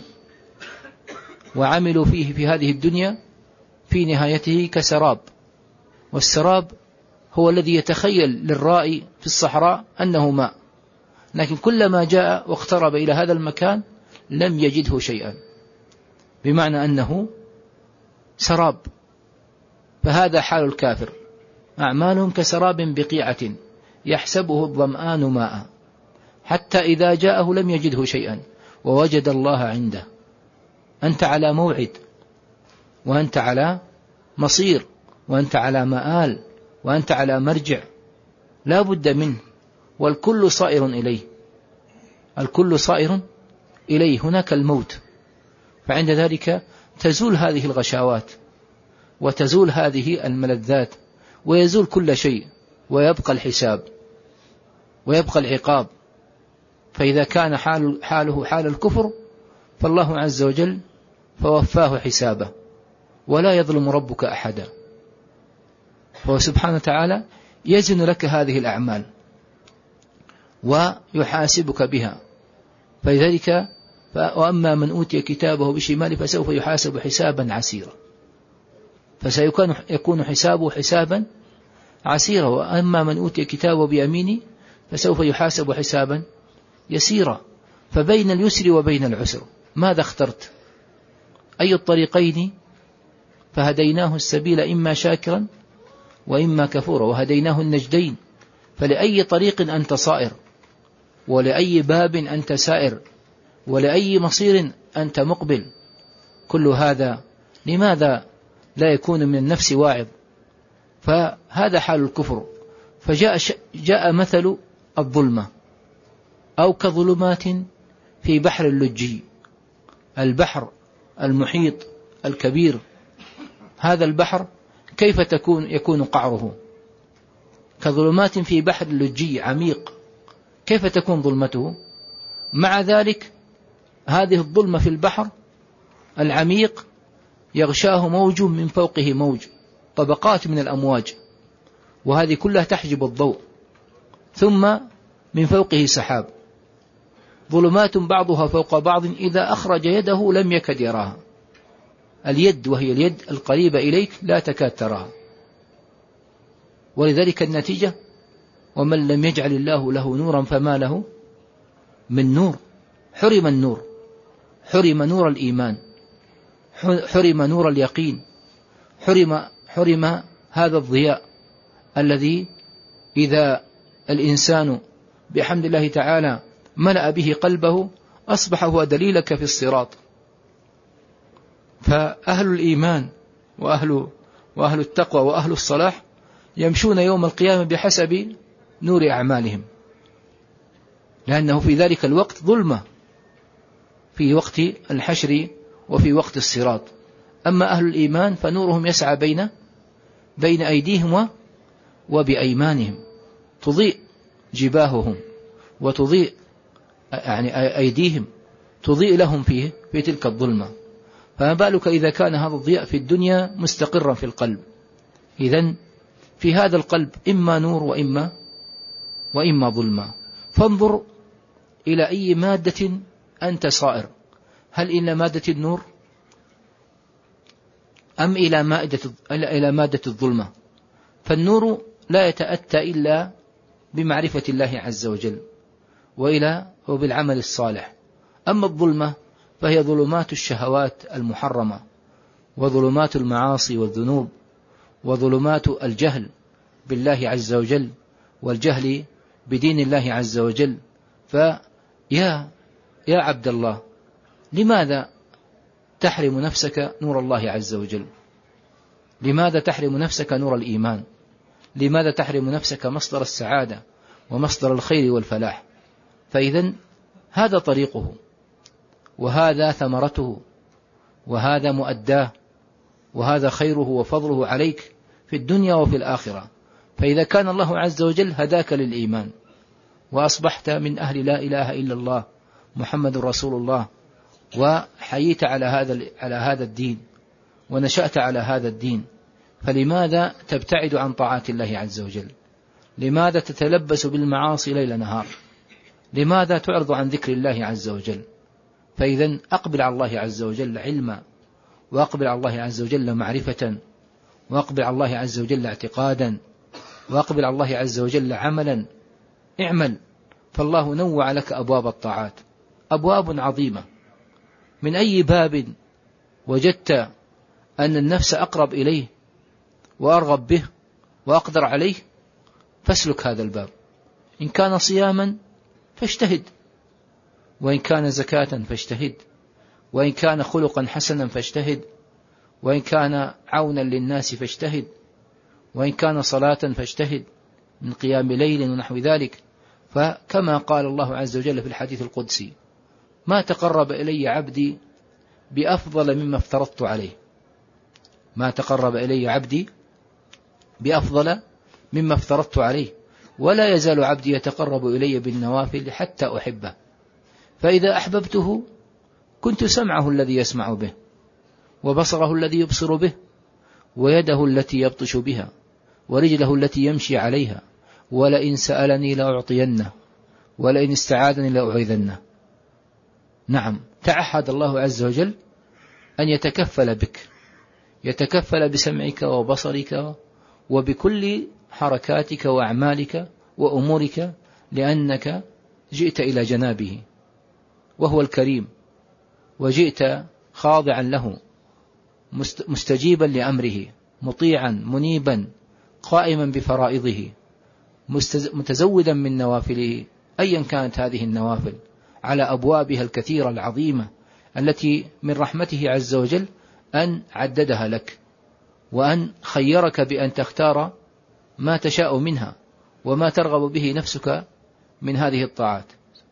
وعملوا فيه في هذه الدنيا في نهايته كسراب. والسراب هو الذي يتخيل للرائي في الصحراء أنه ماء، لكن كلما جاء واقترب إلى هذا المكان لم يجده شيئا، بمعنى أنه سراب. فهذا حال الكافر: أعمالهم كسراب بقيعة يحسبه الظمآن ماء حتى إذا جاءه لم يجده شيئا ووجد الله عنده. أنت على موعد، وأنت على مصير، وأنت على مآل، وأنت على مرجع لا بد منه، والكل صائر إليه الكل صائر إليه هناك الموت. فعند ذلك تزول هذه الغشاوات وتزول هذه الملذات ويزول كل شيء، ويبقى الحساب ويبقى العقاب. فإذا كان حال حاله حال الكفر فالله عز وجل فوفاه حسابه، ولا يظلم ربك أحدا. فهو سبحانه وتعالى يزن لك هذه الأعمال ويحاسبك بها. فلذلك وأما من أوتي كتابه بشماله فسوف يحاسب حسابا عسيرا، فسيكون يكون حسابه حسابا عسيرا. وأما من أوتي كتابه بيمينه فسوف يحاسب حسابا يسيرا. فبين اليسر وبين العسر ماذا اخترت؟ أي الطريقين؟ فهديناه السبيل إما شاكرا وإما كفورا، وهديناه النجدين. فلأي طريق أنت صائر، ولأي باب أنت سائر، ولأي مصير أنت مقبل. كل هذا لماذا لا يكون من النفس واعظ؟ فهذا حال الكفر. فجاء جاء مثل الظلمة: أو كظلمات في بحر اللجي، البحر المحيط الكبير. هذا البحر كيف تكون يكون قعره؟ كظلمات في بحر اللجي عميق، كيف تكون ظلمته؟ مع ذلك هذه الظلمة في البحر العميق يغشاه موج من فوقه موج، طبقات من الأمواج، وهذه كلها تحجب الضوء. ثم من فوقه سحاب، ظلمات بعضها فوق بعض إذا أخرج يده لم يكد يراها. اليد وهي اليد القريبة إليك لا تكاد تراها. ولذلك النتيجة: ومن لم يجعل الله له نورا فما له من نور. حرم النور، حرم نور الإيمان، حرم نور اليقين، حرم حرم هذا الضياء الذي إذا الإنسان بحمد الله تعالى ملأ به قلبه أصبح هو دليلك في الصراط. فأهل الإيمان وأهل, وأهل التقوى وأهل الصلاح يمشون يوم القيامة بحسب نور أعمالهم، لأنه في ذلك الوقت ظلمة، في وقت الحشر وفي وقت الصراط. أما أهل الإيمان فنورهم يسعى بين بين أيديهم وبأيمانهم، تضيء جباههم وتضيء يعني أيديهم، تضيء لهم فيه في تلك الظلمة. فما بالك إذا كان هذا الضياء في الدنيا مستقرا في القلب؟ إذن في هذا القلب إما نور وإما وإما ظلمة. فانظر إلى أي مادة أنت صائر، هل إلى مادة النور أم إلى مادة إلى مادة الظلمة؟ فالنور لا يتأتى إلا بمعرفة الله عز وجل وإلى وبالعمل الصالح. أما الظلمة فهي ظلمات الشهوات المحرمة، وظلمات المعاصي والذنوب، وظلمات الجهل بالله عز وجل والجهل بدين الله عز وجل. فيا يا عبد الله، لماذا تحرم نفسك نور الله عز وجل؟ لماذا تحرم نفسك نور الإيمان؟ لماذا تحرم نفسك مصدر السعادة ومصدر الخير والفلاح؟ فإذن هذا طريقه، وهذا ثمرته، وهذا مؤداه، وهذا خيره وفضله عليك في الدنيا وفي الآخرة. فإذا كان الله عز وجل هداك للإيمان وأصبحت من أهل لا إله إلا الله محمد رسول الله، وحييت على هذا على هذا الدين ونشأت على هذا الدين، فلماذا تبتعد عن طاعات الله عز وجل؟ لماذا تتلبس بالمعاصي ليل نهار؟ لماذا تعرض عن ذكر الله عز وجل؟ فإذا أقبل على الله عز وجل علما، وأقبل على الله عز وجل معرفة، وأقبل على الله عز وجل اعتقادا، وأقبل على الله عز وجل عملا. اعمل، فالله نوع لك أبواب الطاعات، أبواب عظيمة. من أي باب وجدت أن النفس أقرب إليه وأرغب به وأقدر عليه فاسلك هذا الباب. إن كان صياما فاجتهد، وإن كان زكاة فاجتهد، وإن كان خلقا حسنا فاجتهد، وإن كان عونا للناس فاجتهد، وإن كان صلاة فاجتهد من قيام ليل ونحو ذلك. فكما قال الله عز وجل في الحديث القدسي: ما تقرب إلي عبدي بأفضل مما افترضت عليه. ما تقرب إلي عبدي بأفضل مما افترضت عليه، ولا يزال عبدي يتقرب إلي بالنوافل حتى أحبه. فإذا أحببته كنت سمعه الذي يسمع به، وبصره الذي يبصر به، ويده التي يبطش بها، ورجله التي يمشي عليها، ولئن سألني لأعطينه، ولئن استعاذني لأعيذنه. نعم، تعهد الله عز وجل أن يتكفل بك، يتكفل بسمعك وبصرك وبكل حركاتك وأعمالك وأمورك، لأنك جئت إلى جنابه وهو الكريم، وجئت خاضعا له مستجيبا لأمره، مطيعا منيبا قائما بفرائضه، متزودا من نوافله أيا كانت هذه النوافل على أبوابها الكثيرة العظيمة التي من رحمته عز وجل أن عددها لك، وأن خيرك بأن تختار ما تشاء منها وما ترغب به نفسك من هذه الطاعات.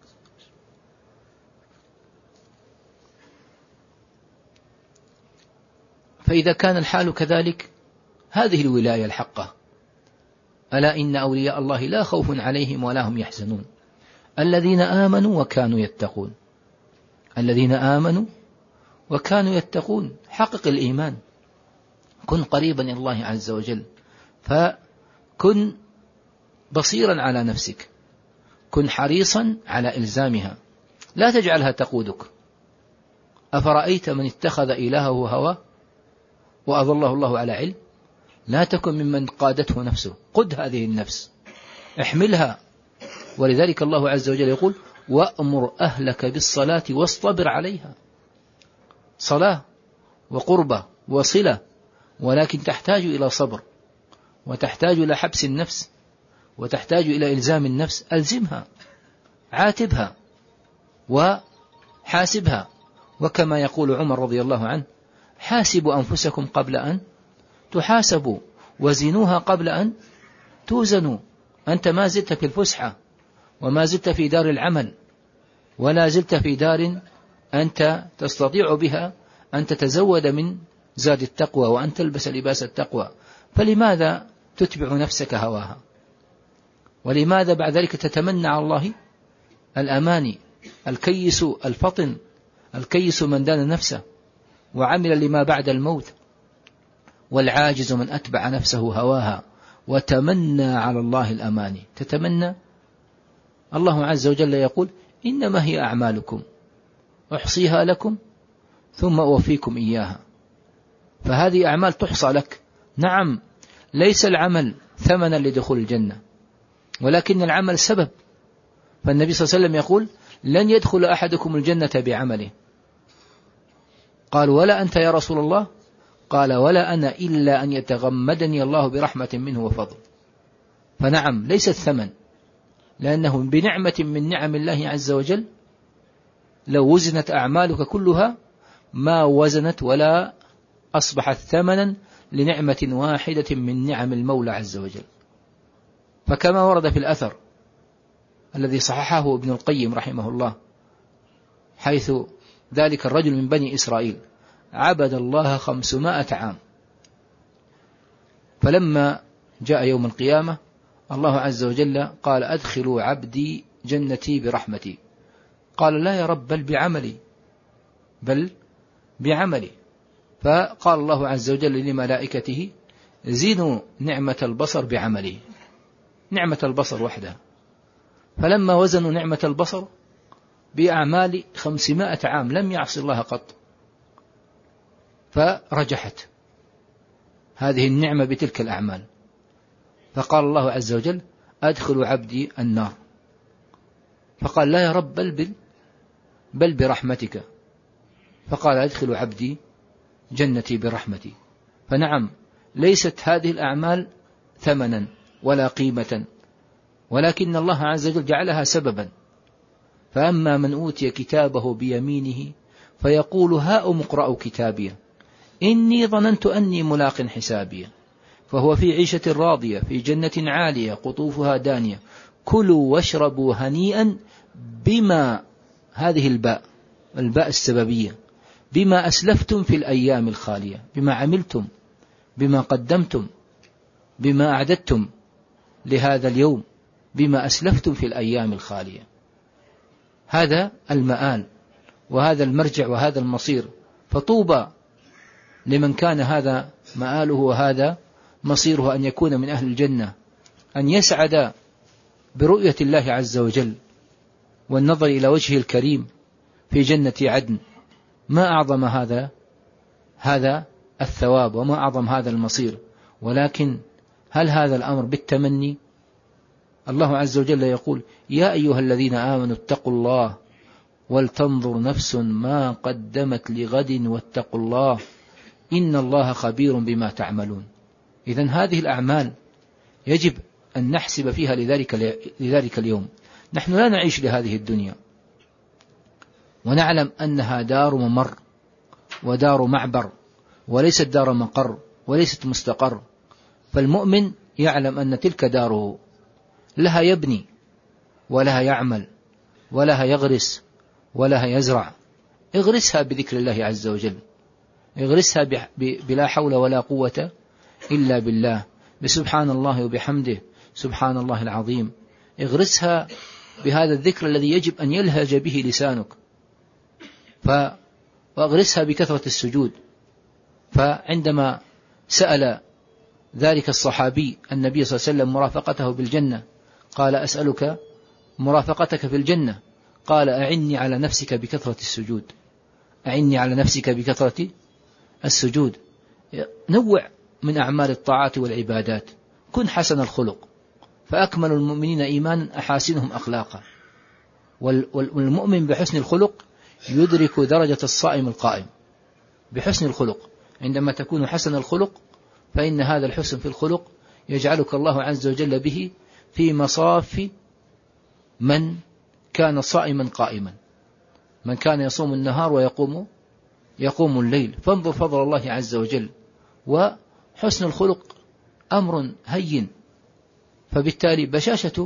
فإذا كان الحال كذلك، هذه الولاية الحقة: ألا إن أولياء الله لا خوف عليهم ولا هم يحزنون الذين آمنوا وكانوا يتقون. الذين آمنوا وكانوا يتقون. حقق الإيمان، كن قريبا إلى الله عز وجل، فكن بصيرا على نفسك، كن حريصا على إلزامها، لا تجعلها تقودك. أفرأيت من اتخذ إلهه هواه وأضله الله على علم؟ لا تكن ممن قادته نفسه، قد هذه النفس، احملها. ولذلك الله عز وجل يقول: وأمر أهلك بالصلاة واصطبر عليها. صلاة وقربة وصلة، ولكن تحتاج إلى صبر، وتحتاج إلى حبس النفس، وتحتاج إلى إلزام النفس. ألزمها، عاتبها، وحاسبها. وكما يقول عمر رضي الله عنه: حاسبوا أنفسكم قبل أن تحاسبوا، وزنوها قبل أن توزنوا. أنت ما زلت في الفسحة، وما زلت في دار العمل، ولا زلت في دار أنت تستطيع بها أن تتزود من زاد التقوى وأن تلبس لباس التقوى، فلماذا تتبع نفسك هواها؟ ولماذا بعد ذلك تتمنى على الله الأماني؟ الكيس الفطن، الكيس من دان نفسه وعمل لما بعد الموت، والعاجز من أتبع نفسه هواها وتمنى على الله الأماني. تتمنى، الله عز وجل يقول: إنما هي أعمالكم أحصيها لكم ثم أوفيكم إياها. فهذه أعمال تحصى لك. نعم، ليس العمل ثمنا لدخول الجنة، ولكن العمل سبب. فالنبي صلى الله عليه وسلم يقول: لن يدخل أحدكم الجنة بعمله. قال: ولا أنت يا رسول الله؟ قال: ولا أنا إلا أن يتغمدني الله برحمة منه وفضل. فنعم، ليس الثمن، لأنه بنعمة من نعم الله عز وجل لو وزنت أعمالك كلها ما وزنت ولا أصبحت ثمنا لنعمة واحدة من نعم المولى عز وجل. فكما ورد في الأثر الذي صححه ابن القيم رحمه الله، حيث ذلك الرجل من بني إسرائيل عبد الله خمسمائة عام، فلما جاء يوم القيامة الله عز وجل قال: أدخلوا عبدي جنتي برحمتي. قال: لا يا رب، بل بعملي، بل بعملي. فقال الله عز وجل لملائكته: زنوا نعمة البصر بعمله، نعمة البصر وحدها. فلما وزنوا نعمة البصر بأعمال خمسمائة عام لم يعصي الله قط، فرجحت هذه النعمة بتلك الأعمال. فقال الله عز وجل: أدخل عبدي النار. فقال: لا يا رب، بل, بل برحمتك. فقال: أدخل عبدي جنتي برحمتي. فنعم، ليست هذه الأعمال ثمنا ولا قيمة، ولكن الله عز وجل جعلها سببا. فأما من أوتي كتابه بيمينه فيقول: هاؤم اقرءوا كتابيه إني ظننت أني ملاق حسابيه فهو في عيشة راضية في جنة عالية قطوفها دانية كلوا واشربوا هنيئا بما، هذه الباء الباء السببية، بما أسلفتم في الأيام الخالية، بما عملتم، بما قدمتم، بما أعددتم لهذا اليوم، بما أسلفتم في الأيام الخالية. هذا المآل وهذا المرجع وهذا المصير. فطوبى لمن كان هذا مآله وهذا مصيره، أن يكون من أهل الجنة، أن يسعد برؤية الله عز وجل والنظر إلى وجهه الكريم في جنة عدن. ما أعظم هذا هذا الثواب وما أعظم هذا المصير. ولكن هل هذا الأمر بالتمني؟ الله عز وجل يقول: يا أيها الذين آمنوا اتقوا الله ولتنظر نفس ما قدمت لغد واتقوا الله إن الله خبير بما تعملون. إذن هذه الأعمال يجب أن نحسب فيها لذلك, لذلك اليوم. نحن لا نعيش لهذه الدنيا، ونعلم أنها دار ممر ودار معبر، وليست دار مقر وليست مستقر. فالمؤمن يعلم أن تلك داره، لها يبني ولها يعمل ولها يغرس ولها يزرع. اغرسها بذكر الله عز وجل، اغرسها بلا حول ولا قوة إلا بالله، بسبحان الله وبحمده سبحان الله العظيم. اغرسها بهذا الذكر الذي يجب أن يلهج به لسانك، فاغرسها بكثرة السجود. فعندما سأل ذلك الصحابي النبي صلى الله عليه وسلم مرافقته بالجنة قال: أسألك مرافقتك في الجنة. قال: أعني على نفسك بكثرة السجود، أعني على نفسك بكثرة السجود. نوع من أعمال الطاعات والعبادات، كن حسن الخلق، فأكمل المؤمنين إيمانا أحاسنهم أخلاقا. والمؤمن بحسن الخلق يدرك درجة الصائم القائم بحسن الخلق. عندما تكون حسن الخلق فإن هذا الحسن في الخلق يجعلك الله عز وجل به في مصاف من كان صائما قائما. من كان يصوم النهار ويقوم يقوم الليل. فانظر فضل الله عز وجل. وحسن الخلق أمر هين، فبالتالي بشاشة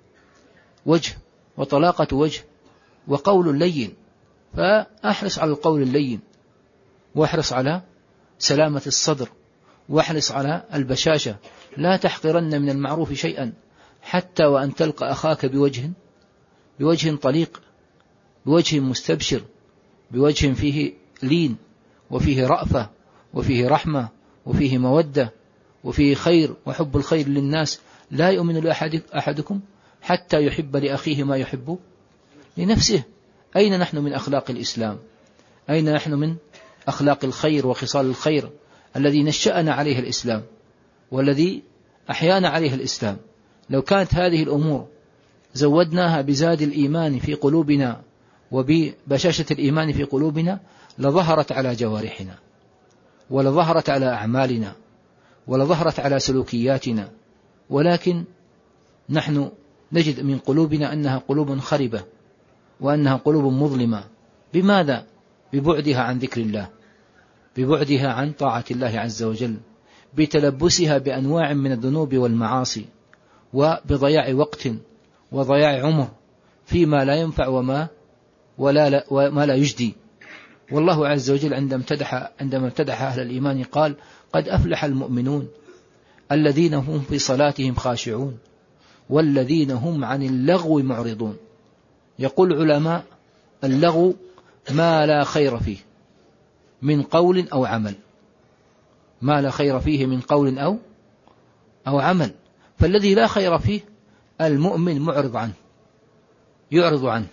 وجه وطلاقة وجه وقول لين، فأحرص على القول اللين، واحرص على سلامة الصدر، واحرص على البشاشة. لا تحقرن من المعروف شيئا، حتى وأن تلقى أخاك بوجه بوجه طليق، بوجه مستبشر، بوجه فيه لين وفيه رأفة وفيه رحمة وفيه مودة وفيه خير وحب الخير للناس. لا يؤمن لأحد أحدكم حتى يحب لأخيه ما يحب لنفسه. أين نحن من أخلاق الإسلام؟ أين نحن من أخلاق الخير وخصال الخير الذي نشأنا عليه الإسلام والذي أحيانا عليه الإسلام؟ لو كانت هذه الأمور زودناها بزاد الإيمان في قلوبنا وببشاشة الإيمان في قلوبنا لظهرت على جوارحنا، ولظهرت على أعمالنا، ولظهرت على سلوكياتنا. ولكن نحن نجد من قلوبنا أنها قلوب خربة، وأنها قلوب مظلمة. بماذا؟ ببعدها عن ذكر الله، ببعدها عن طاعة الله عز وجل، بتلبسها بأنواع من الذنوب والمعاصي، وبضياع وقت وضياع عمر فيما لا ينفع وما ولا لا وما لا يجدي. والله عز وجل عندما امتدح عندما امتدح أهل الإيمان قال: قد أفلح المؤمنون الذين هم في صلاتهم خاشعون والذين هم عن اللغو معرضون. يقول العلماء: اللغو ما لا خير فيه من قول أو عمل، ما لا خير فيه من قول أو أو عمل. فالذي لا خير فيه المؤمن معرض عنه، يعرض عنه.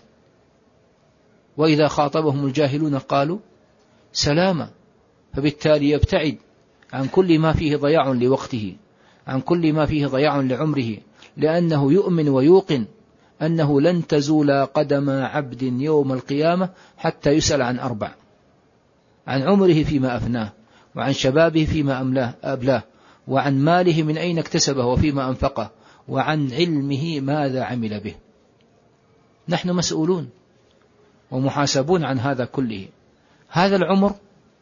وإذا خاطبهم الجاهلون قالوا سلاما. فبالتالي يبتعد عن كل ما فيه ضياع لوقته، عن كل ما فيه ضياع لعمره، لأنه يؤمن ويوقن أنه لن تزول قدم عبد يوم القيامة حتى يسأل عن أربع: عن عمره فيما أفناه، وعن شبابه فيما أملاه أبلاه، وعن ماله من أين اكتسبه وفيما أنفقه، وعن علمه ماذا عمل به. نحن مسؤولون ومحاسبون عن هذا كله، هذا العمر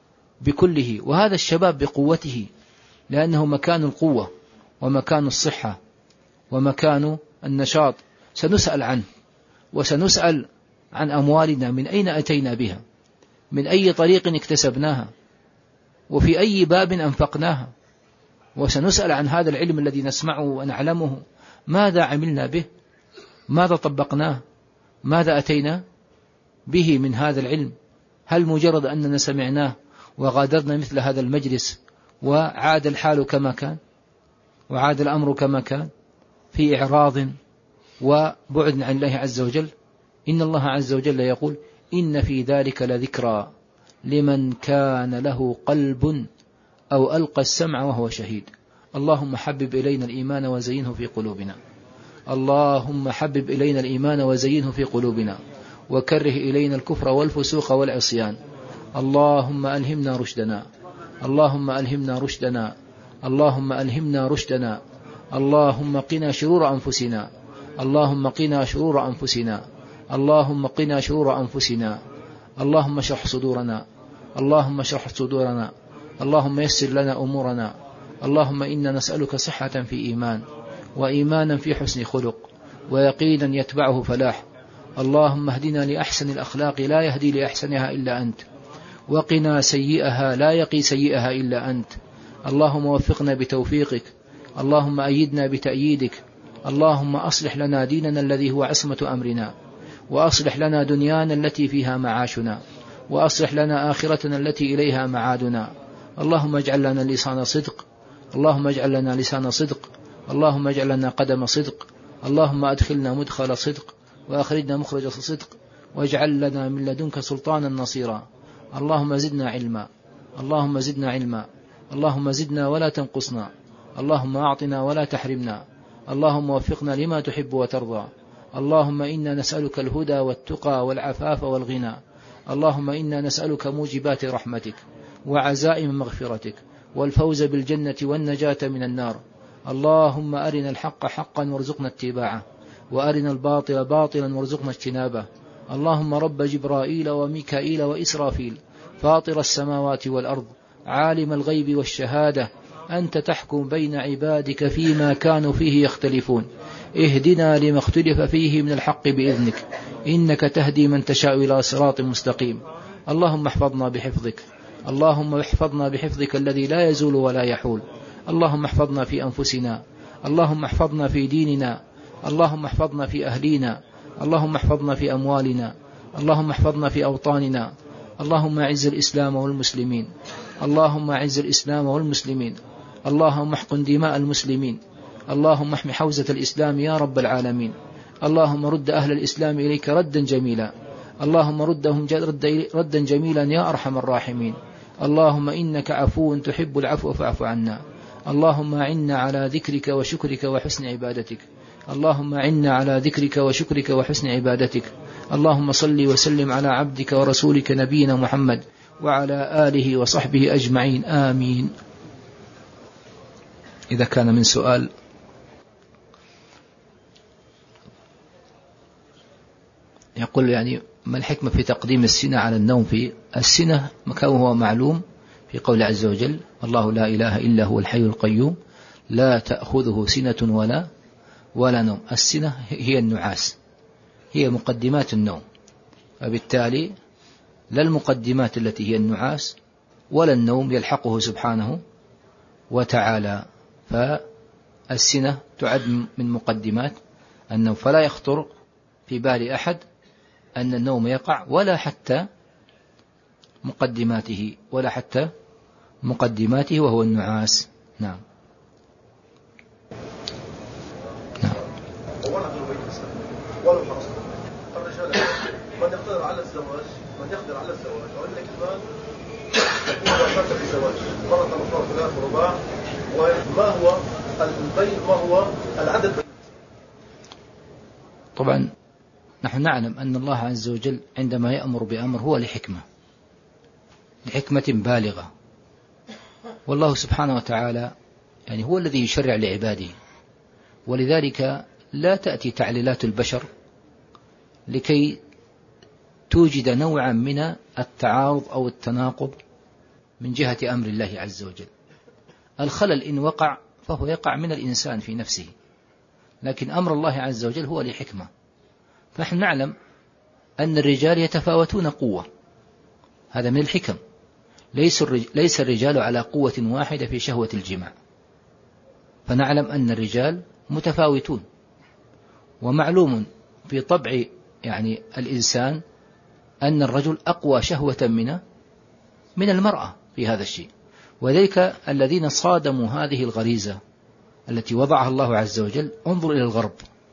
بكله، وهذا الشباب بقوته، لأنه مكان القوة ومكان الصحة ومكان النشاط. سنسأل عنه، وسنسأل عن أموالنا من أين أتينا بها، من أي طريق اكتسبناها، وفي أي باب أنفقناها. وسنسأل عن هذا العلم الذي نسمعه ونعلمه، ماذا عملنا به، ماذا طبقناه، ماذا أتينا به من هذا العلم. هل مجرد أننا سمعناه وغادرنا مثل هذا المجلس وعاد الحال كما كان، وعاد الأمر كما كان، في إعراض وبعد عن الله عز وجل؟ إن الله عز وجل يقول: إن في ذلك لذكرى لمن كان له قلب أو ألقى السمع وهو شهيد. اللهم حبب إلينا الإيمان وزينه في قلوبنا، اللهم حبب إلينا الإيمان وزينه في قلوبنا، وكره إلينا الكفر والفسوق والعصيان. اللهم ألهمنا رشدنا، اللهم ألهمنا رشدنا، اللهم ألهمنا رشدنا. اللهم قنا شرور أنفسنا، اللهم قنا شرور أنفسنا، اللهم قنا شرور أنفسنا. اللهم اشرح صدورنا، اللهم اشرح صدورنا، اللهم يسر لنا أمورنا. اللهم إنا نسألك صحة في إيمان، وإيمانا في حسن خلق، ويقينا يتبعه فلاح. اللهم اهدنا لأحسن الأخلاق لا يهدي لأحسنها إلا أنت، وقنا سيئها لا يقي سيئها إلا أنت. اللهم وفقنا بتوفيقك، اللهم أيدنا بتأييدك. اللهم أصلح لنا ديننا الذي هو عصمة أمرنا، وأصلح لنا دنيانا التي فيها معاشنا، وأصلح لنا آخرتنا التي إليها معادنا. اللهم اجعل لنا لسان صدق، اللهم اجعل لنا لسان صدق، اللهم اجعل لنا قدم صدق. اللهم أدخلنا مدخل صدق، وأخرجنا مخرج صدق، واجعل لنا من لدنك سلطانا نصيرا. اللهم زدنا علما، اللهم زدنا علما، اللهم زدنا ولا تنقصنا، اللهم أعطنا ولا تحرمنا، اللهم وفقنا لما تحب وترضى. اللهم إنا نسألك الهدى والتقى والعفاف والغنى. اللهم إنا نسألك موجبات رحمتك وعزائم مغفرتك والفوز بالجنة والنجاة من النار. اللهم أرنا الحق حقا وارزقنا اتباعه، وأرنا الباطل باطلا وارزقنا اجتنابه. اللهم رب جبرائيل وميكائيل وإسرافيل فاطر السماوات والأرض عالم الغيب والشهادة أنت تحكم بين عبادك فيما كانوا فيه يختلفون اهدنا لما اختلف فيه من الحق بإذنك إنك تهدي من تشاء إلى صراط مستقيم. اللهم احفظنا بحفظك اللهم احفظنا بحفظك الذي لا يزول ولا يحول. اللهم احفظنا في أنفسنا اللهم احفظنا في ديننا اللهم احفظنا في أهلينا اللهم احفظنا في أموالنا اللهم احفظنا في أوطاننا. اللهم أعز الإسلام والمسلمين اللهم أعز الإسلام والمسلمين اللهم احقن دماء المسلمين اللهم احمي حوزة الإسلام يا رب العالمين. اللهم رد أهل الإسلام إليك ردا جميلا اللهم ردهم ردا جميلا يا أرحم الراحمين. اللهم إنك عفو تحب العفو فاعف عنا. اللهم أعنا على ذكرك وشكرك وحسن عبادتك اللهم أعنا على ذكرك وشكرك وحسن عبادتك. اللهم صل وسلم على عبدك ورسولك نبينا محمد وعلى آله وصحبه أجمعين آمين. إذا كان من سؤال. يقول يعني ما الحكمة في تقديم السنة على النوم؟ في السنة مكانه هو معلوم في قول عز وجل الله لا إله إلا هو الحي القيوم لا تأخذه سنة ولا ولا نوم. السنة هي النعاس هي مقدمات النوم وبالتالي لا المقدمات التي هي النعاس ولا النوم يلحقه سبحانه وتعالى. فالسنة تعد من مقدمات النوم فلا يخطر في بال أحد أن النوم يقع ولا حتى مقدماته ولا حتى مقدماته وهو النعاس. نعم نعم. الرجال من يقدر على الزواج من يقدر على الزواج وعندك المال يكون في الزواج مرة أخرى ثلاث ورباع وما هو البيع ما هو العدد؟ طبعا نحن نعلم أن الله عز وجل عندما يأمر بأمر هو لحكمة لحكمة بالغة والله سبحانه وتعالى يعني هو الذي يشرع لعباده ولذلك لا تأتي تعليلات البشر لكي توجد نوعا من التعارض أو التناقض من جهة أمر الله عز وجل. الخلل إن وقع فهو يقع من الإنسان في نفسه لكن أمر الله عز وجل هو لحكمة. فنحن نعلم أن الرجال يتفاوتون قوة هذا من الحكم ليس الرجال على قوة واحدة في شهوة الجماع فنعلم أن الرجال متفاوتون ومعلوم في طبع يعني الإنسان أن الرجل أقوى شهوة من من المرأة في هذا الشيء. وذلك الذين صادموا هذه الغريزة التي وضعها الله عز وجل انظر إلى الغرب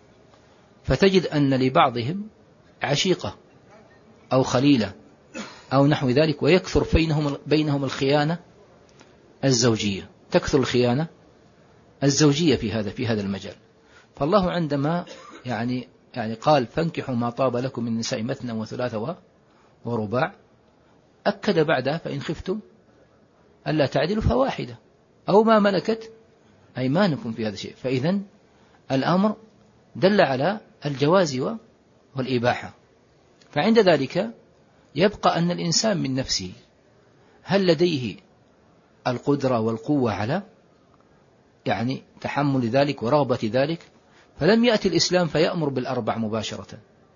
فتجد أن لبعضهم عشيقة أو خليلة أو نحو ذلك ويكثر بينهم بينهم الخيانة الزوجية تكثر الخيانة الزوجية في هذا في هذا المجال. فالله عندما يعني يعني قال فانكحوا ما طاب لكم من النساء مثنى وثلاثة ورباع أكد بعدها فإن خفتم ألا تعدلوا فواحدة أو ما ملكت أيمانكم في هذا الشيء. فإذن الأمر دل على الجواز والإباحة. فعند ذلك يبقى أن الإنسان من نفسه هل لديه القدرة والقوة على يعني تحمل ذلك ورغبة ذلك. فلم يأتي الإسلام فيأمر بالأربع مباشرة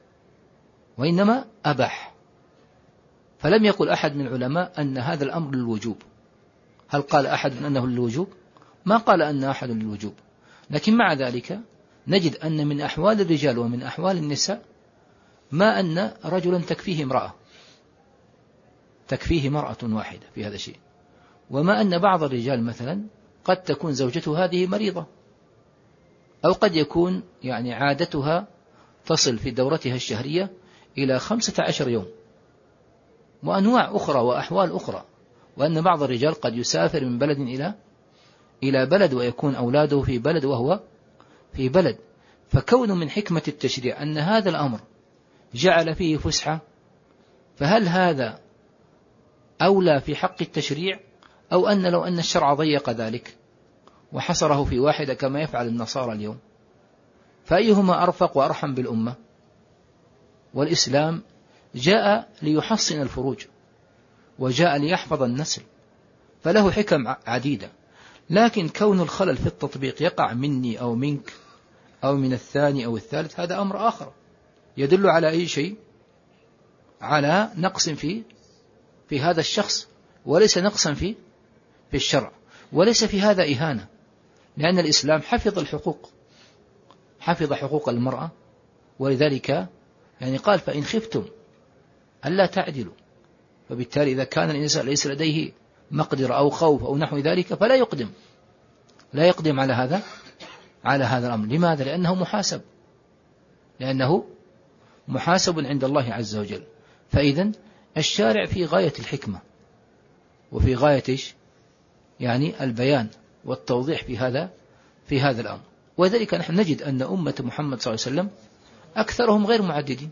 وإنما أباح. فلم يقل أحد من العلماء أن هذا الأمر للوجوب. هل قال أحد أنه للوجوب؟ ما قال أن أحد للوجوب. لكن مع ذلك نجد أن من أحوال الرجال ومن أحوال النساء ما أن رجلا تكفيه امرأة تكفيه مرأة واحدة في هذا الشيء وما أن بعض الرجال مثلا قد تكون زوجته هذه مريضة أو قد يكون يعني عادتها تصل في دورتها الشهرية إلى خمسة عشر يوم وأنواع أخرى وأحوال أخرى. وأن بعض الرجال قد يسافر من بلد إلى إلى بلد ويكون أولاده في بلد وهو في بلد. فكون من حكمة التشريع أن هذا الأمر جعل فيه فسحة فهل هذا أولى في حق التشريع أو أن لو أن الشرع ضيق ذلك وحصره في واحدة كما يفعل النصارى اليوم فأيهما أرفق وأرحم بالأمة؟ والإسلام جاء ليحصن الفروج وجاء ليحفظ النسل، فله حكم عديدة. لكن كون الخلل في التطبيق يقع مني أو منك أو من الثاني أو الثالث هذا أمر آخر يدل على أي شيء؟ على نقص في في هذا الشخص، وليس نقصا في في الشرع، وليس في هذا إهانة، لأن الإسلام حفظ الحقوق، حفظ حقوق المرأة، ولذلك يعني قال فإن خفتم ألا تعدلوا، فبالتالي إذا كان الإنسان ليس لديه مقدرة أو خوف أو نحو ذلك فلا يقدم لا يقدم على هذا على هذا الأمر. لماذا؟ لأنه محاسب لأنه محاسب عند الله عز وجل. فإذا الشارع في غاية الحكمة وفي غاية إيش؟ يعني البيان والتوضيح في هذا في هذا الأمر. وذلك نحن نجد أن أمة محمد صلى الله عليه وسلم أكثرهم غير معددين.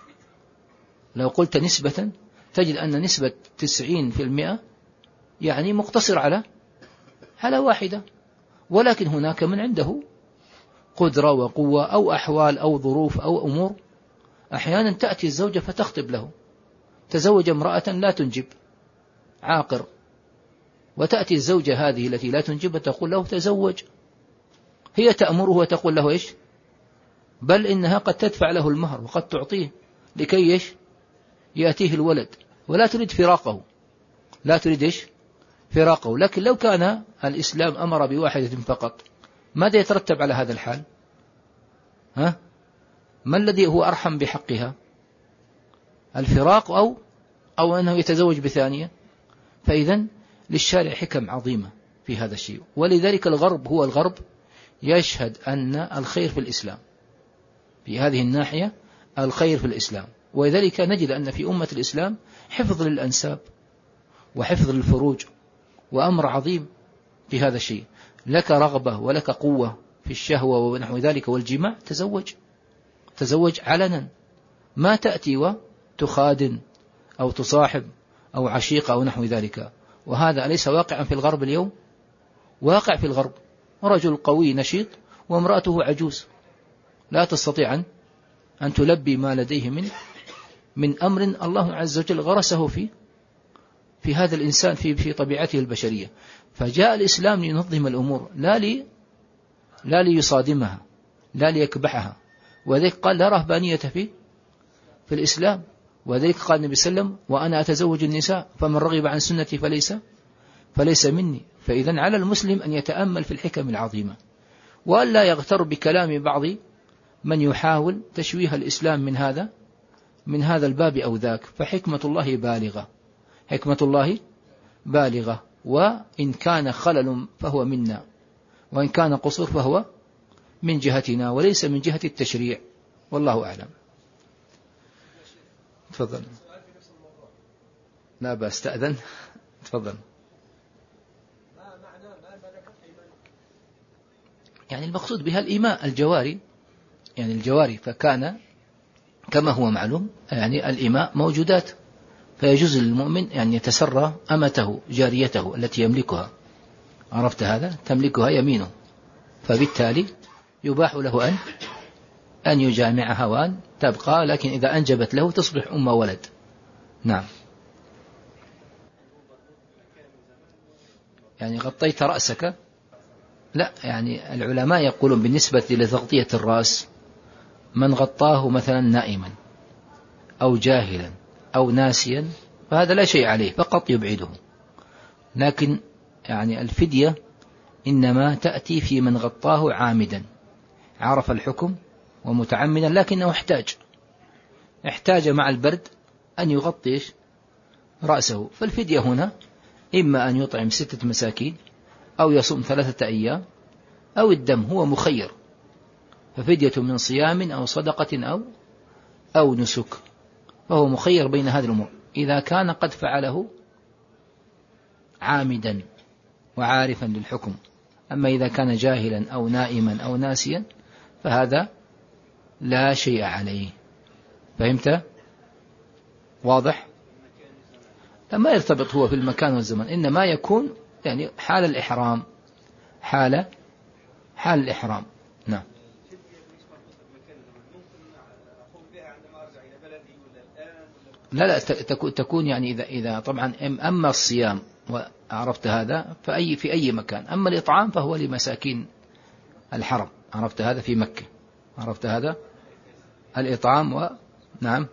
لو قلت نسبة تجد أن نسبة تسعين في المئة يعني مقتصر على على واحدة، ولكن هناك من عنده قدرة وقوة أو أحوال أو ظروف أو أمور. أحيانا تأتي الزوجة فتخطب له، تزوج امرأة لا تنجب عاقر، وتأتي الزوجة هذه التي لا تنجب تقول له تزوج، هي تأمره وتقول له إيش؟ بل إنها قد تدفع له المهر وقد تعطيه لكي إيش؟ يأتيه الولد، ولا تريد فراقه لا تريد إيش؟ فراقه. لكن لو كان الإسلام أمر بواحدة فقط ماذا يترتب على هذا الحال؟ ها؟ ما الذي هو أرحم بحقها؟ الفراق أو أو أنه يتزوج بثانية؟ فإذا للشارع حكم عظيمة في هذا الشيء. ولذلك الغرب هو الغرب يشهد أن الخير في الإسلام، في هذه الناحية الخير في الإسلام. ولذلك نجد أن في أمة الإسلام حفظ للأنساب وحفظ للفروج وأمر عظيم في هذا الشيء. لك رغبة ولك قوة في الشهوة ونحو ذلك والجماع، تزوج تزوج علنا، ما تأتي وتخادن أو تصاحب أو عشيقة أو نحو ذلك. وهذا أليس واقعا في الغرب اليوم؟ واقع في الغرب، رجل قوي نشيط وامرأته عجوز لا تستطيع أن تلبي ما لديه من من أمر الله عز وجل غرسه في في هذا الإنسان في في طبيعته البشرية. فجاء الإسلام لينظم الأمور، لا لي لا ليصادمها، لا ليكبحها. وذلك قال لا رهبانية في في الإسلام. وذلك قال النبي صلى الله عليه وسلم وأنا أتزوج النساء فمن رغب عن سنتي فليس فليس مني. فإذا على المسلم أن يتأمل في الحكم العظيمة، وألا يغتر بكلام بعض من يحاول تشويه الإسلام من هذا من هذا الباب أو ذاك. فحكمة الله بالغة، حكمة الله بالغة، وإن كان خلل فهو منا، وإن كان قصور فهو من جهتنا وليس من جهة التشريع، والله أعلم. تفضل. لا بأس، تأذن. تفضل. يعني المقصود بها الإيماء الجواري، يعني الجواري، فكان كما هو معلوم يعني الإيماء موجودات، فيجوز للمؤمن أن يتسرى أمته جاريته التي يملكها، عرفت هذا؟ تملكها يمينه، فبالتالي يباح له أن أن يجامعها وأن تبقى، لكن إذا أنجبت له تصبح أم ولد. نعم. يعني غطيت رأسك، لا، يعني العلماء يقولون بالنسبة لتغطية الرأس من غطاه مثلا نائما أو جاهلا أو ناسيا فهذا لا شيء عليه، فقط يبعده. لكن يعني الفدية إنما تأتي في من غطاه عامدا، عرف الحكم ومتعمدا لكنه احتاج احتاج مع البرد أن يغطي رأسه، فالفدية هنا إما أن يطعم ستة مساكين أو يصوم ثلاثة أيام أو الدم، هو مخير، ففدية من صيام أو صدقة أو أو نسك، فهو مخير بين هذه الأمور إذا كان قد فعله عامدا وعارفا للحكم. أما إذا كان جاهلا أو نائما أو ناسيا فهذا لا شيء عليه. فهمت؟ واضح؟ ما يرتبط هو في المكان والزمن، إنما يكون يعني حال الإحرام، حال حال الإحرام. نعم. لا لا تكون يعني إذا إذا طبعا أما الصيام وعرفت هذا فأي في أي مكان، أما الإطعام فهو لمساكين الحرم، عرفت هذا في مكة، عرفت هذا الإطعام و نعم.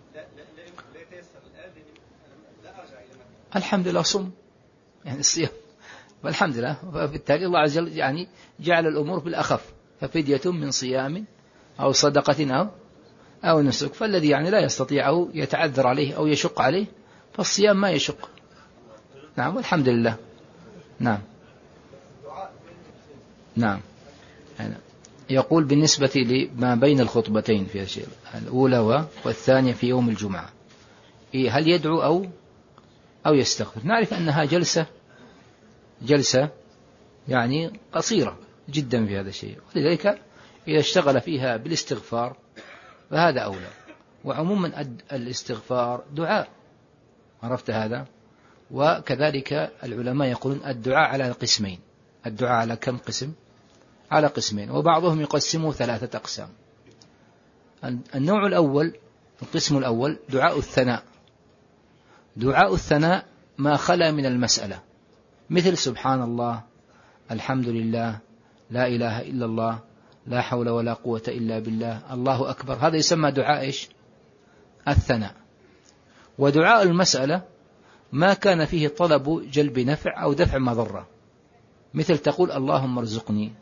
الحمد لله صم يعني الصيام والحمد لله، فبالتالي الله عز وجل يعني جعل الأمور بالأخف، ففدية من صيام أو صدقة أو أو نسك، فالذي يعني لا يستطيع أو يتعذر عليه أو يشق عليه فالصيام ما يشق. نعم والحمد لله. نعم نعم يعني يقول بالنسبة لما بين الخطبتين في الشيء الأولى والثانية في يوم الجمعة هل يدعو أو أو يستغفر؟ نعرف أنها جلسة جلسة يعني قصيرة جدا في هذا الشيء، ولذلك إذا اشتغل فيها بالاستغفار فهذا أولى. وعموما الاستغفار دعاء، عرفت هذا. وكذلك العلماء يقولون الدعاء على قسمين، الدعاء على كم قسم؟ على قسمين، وبعضهم يقسمه ثلاثة أقسام. النوع الأول القسم الأول دعاء الثناء. دعاء الثناء ما خلا من المسألة، مثل سبحان الله، الحمد لله، لا إله إلا الله، لا حول ولا قوة إلا بالله، الله أكبر، هذا يسمى دعاء إيش؟ الثناء. ودعاء المسألة ما كان فيه طلب جلب نفع أو دفع مضرة، مثل تقول اللهم ارزقني،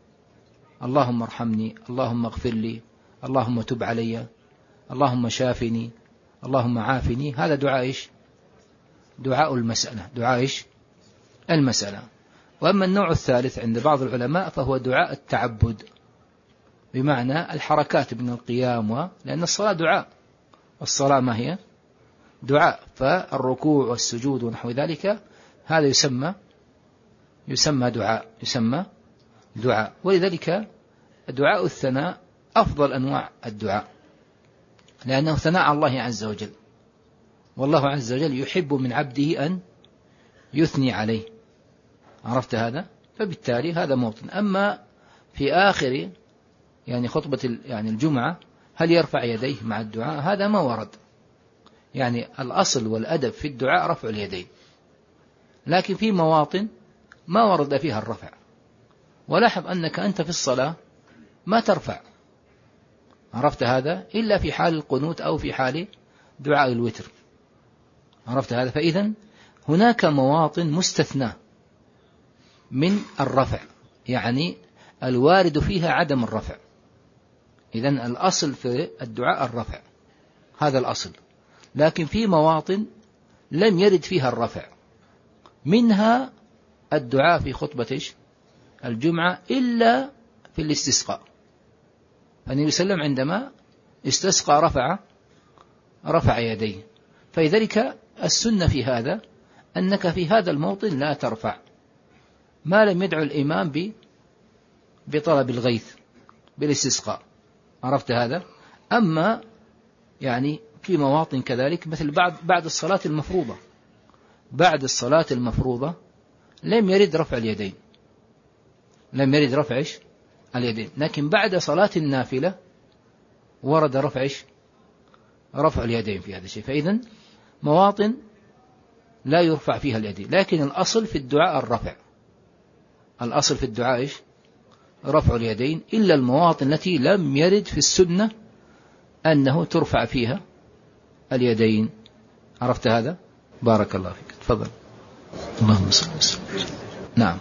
اللهم ارحمني، اللهم اغفر لي، اللهم تب علي، اللهم شافني، اللهم عافني، هذا دعاء إيش؟ دعاء المسألة، دعاء إيش؟ المسألة. وأما النوع الثالث عند بعض العلماء فهو دعاء التعبد، بمعنى الحركات من القيام و... لأن الصلاة دعاء، الصلاة ما هي؟ دعاء، فالركوع والسجود ونحو ذلك هذا يسمى يسمى دعاء، يسمى دعاء. ولذلك دعاء الثناء أفضل أنواع الدعاء، لأنه ثناء على الله عز وجل، والله عز وجل يحب من عبده أن يثني عليه، عرفت هذا؟ فبالتالي هذا موطن. أما في آخر يعني خطبة يعني الجمعة هل يرفع يديه مع الدعاء؟ هذا ما ورد، يعني الأصل والأدب في الدعاء رفع اليدين، لكن في مواطن ما ورد فيها الرفع. ولاحظ أنك أنت في الصلاة ما ترفع، عرفت هذا؟ إلا في حال القنوت أو في حال دعاء الوتر، عرفت هذا؟ فإذا هناك مواطن مستثنى من الرفع، يعني الوارد فيها عدم الرفع. إذن الأصل في الدعاء الرفع، هذا الأصل، لكن في مواطن لم يرد فيها الرفع، منها الدعاء في خطبة الجمعة إلا في الاستسقاء. فالنبي صلى الله عليه وسلم عندما استسقى رفع رفع يديه، فلذلك السنة في هذا أنك في هذا الموطن لا ترفع ما لم يدعو الإمام بطلب الغيث بالاستسقاء، عرفت هذا؟ أما يعني في مواطن كذلك مثل بعد بعد الصلاة المفروضة، بعد الصلاة المفروضة لم يرد رفع اليدين، لم يرد رفع اليدين، لكن بعد صلاة النافلة ورد رفع رفع اليدين في هذا الشيء. فإذن مواطن لا يرفع فيها اليدين، لكن الأصل في الدعاء الرفع، الأصل في الدعاء إيش؟ رفع اليدين، إلا المواطن التي لم يرد في السنة أنه ترفع فيها اليدين، عرفت هذا؟ بارك الله فيك، تفضل. اللهم صل وسلم. نعم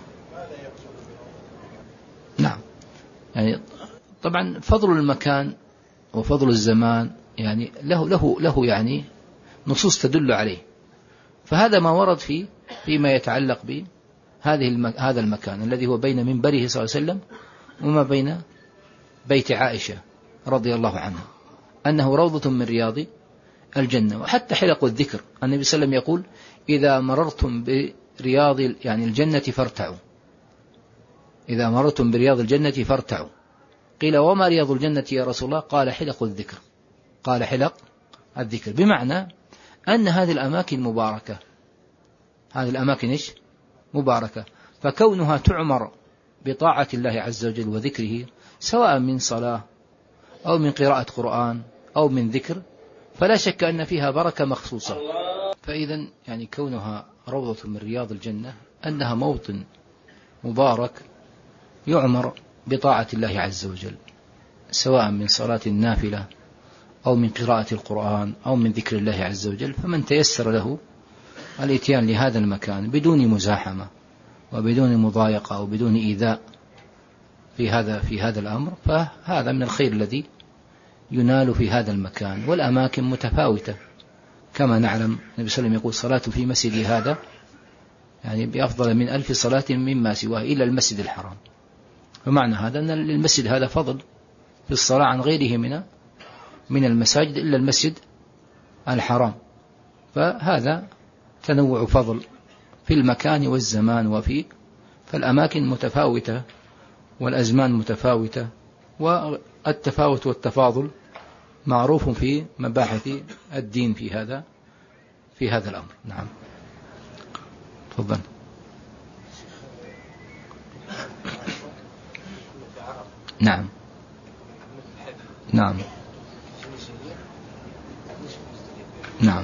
نعم يعني طبعا فضل المكان وفضل الزمان يعني له له له يعني نصوص تدل عليه، فهذا ما ورد فيه فيما يتعلق بهذه المك... هذا المكان الذي هو بين منبره صلى الله عليه وسلم وما بين بيت عائشة رضي الله عنها، أنه روضة من رياض الجنة. وحتى حلق الذكر النبي صلى الله عليه وسلم يقول إذا مررتم برياض يعني الجنة فارتعوا، إذا مررتم برياض الجنة فارتعوا. قيل وما رياض الجنة يا رسول الله؟ قال حلق الذكر، قال حلق الذكر، بمعنى أن هذه الأماكن مباركة، هذه الأماكن إيش؟ مباركة، فكونها تعمر بطاعة الله عز وجل وذكره، سواء من صلاة أو من قراءة قرآن أو من ذكر، فلا شك أن فيها بركة مخصوصة. فإذا يعني كونها روضة من رياض الجنة أنها موطن مبارك يعمر بطاعة الله عز وجل، سواء من صلاة النافلة أو من قراءة القرآن أو من ذكر الله عز وجل. فمن تيسر له الاتيان لهذا المكان بدون مزاحمة وبدون مضايقة أو بدون إيذاء في هذا في هذا الأمر، فهذا من الخير الذي ينال في هذا المكان. والأماكن متفاوتة كما نعلم، النبي صلى الله عليه وسلم يقول صلاة في مسجد هذا يعني بأفضل من ألف صلاة مما سواه إلا المسجد الحرام. فمعنى هذا أن المسجد هذا فضل في الصلاة عن غيره من من المساجد إلا المسجد الحرام. فهذا تنوع فضل في المكان والزمان وفي فالأماكن متفاوتة والأزمان متفاوتة، والتفاوت والتفاضل معروف في مباحث الدين في هذا في هذا الأمر. نعم تفضل. نعم نعم نعم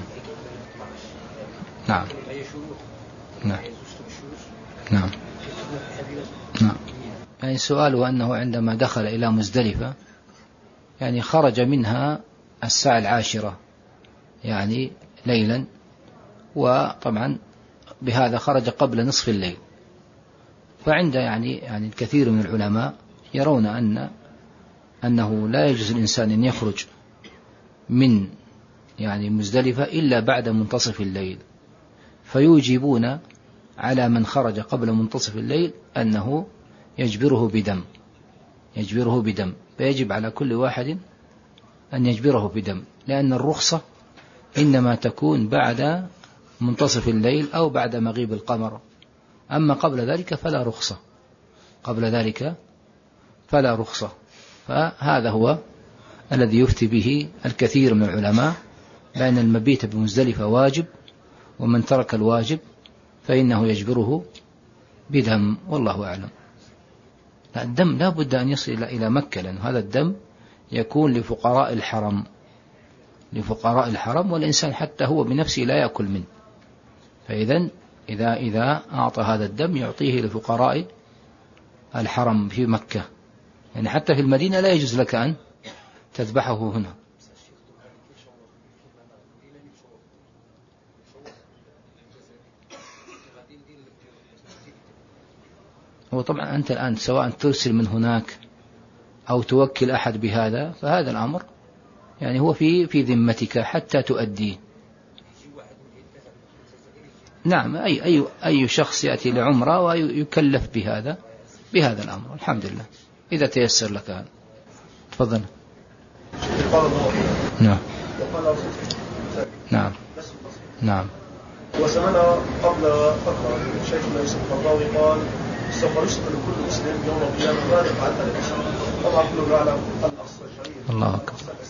نعم نعم نعم نعم يعني سؤاله أنه عندما دخل إلى مزدلفة يعني خرج منها الساعة العاشرة يعني ليلا، وطبعا بهذا خرج قبل نصف الليل. فعند يعني يعني الكثير من العلماء يرون أن أنه لا يجوز الإنسان أن يخرج من يعني مزدلفة إلا بعد منتصف الليل، فيوجبون على من خرج قبل منتصف الليل أنه يجبره بدم يجبره بدم فيجب على كل واحد أن يجبره بدم، لأن الرخصة إنما تكون بعد منتصف الليل أو بعد مغيب القمر، أما قبل ذلك فلا رخصة قبل ذلك فلا رخصة. فهذا هو الذي يفتي به الكثير من العلماء بأن المبيت بمزدلفة واجب، ومن ترك الواجب فإنه يجبره بدم، والله أعلم. الدم لا بد أن يصل إلى مكة، لأن هذا الدم يكون لفقراء الحرم لفقراء الحرم والإنسان حتى هو بنفسه لا يأكل منه. فإذا إذا إذا أعطى هذا الدم يعطيه لفقراء الحرم في مكة، يعني حتى في المدينة لا يجوز لك أن تذبحه هنا. وطبعا أنت الآن سواء ترسل من هناك أو توكل أحد بهذا، فهذا الأمر يعني هو في في ذمتك حتى تؤديه. نعم، أي أي أي شخص يأتي لعمرة ويكلف بهذا بهذا الأمر، الحمد لله إذا تيسر لك هذا. تفضل. نعم نعم نعم. وسمعنا قبل فترة شيخنا يوسف القرضاوي قال سوف يشهد لكل مسلم يوم القيامة ما يفعل الإنسان. طبعا كلنا نعلم الأصل الشريف الله أكبر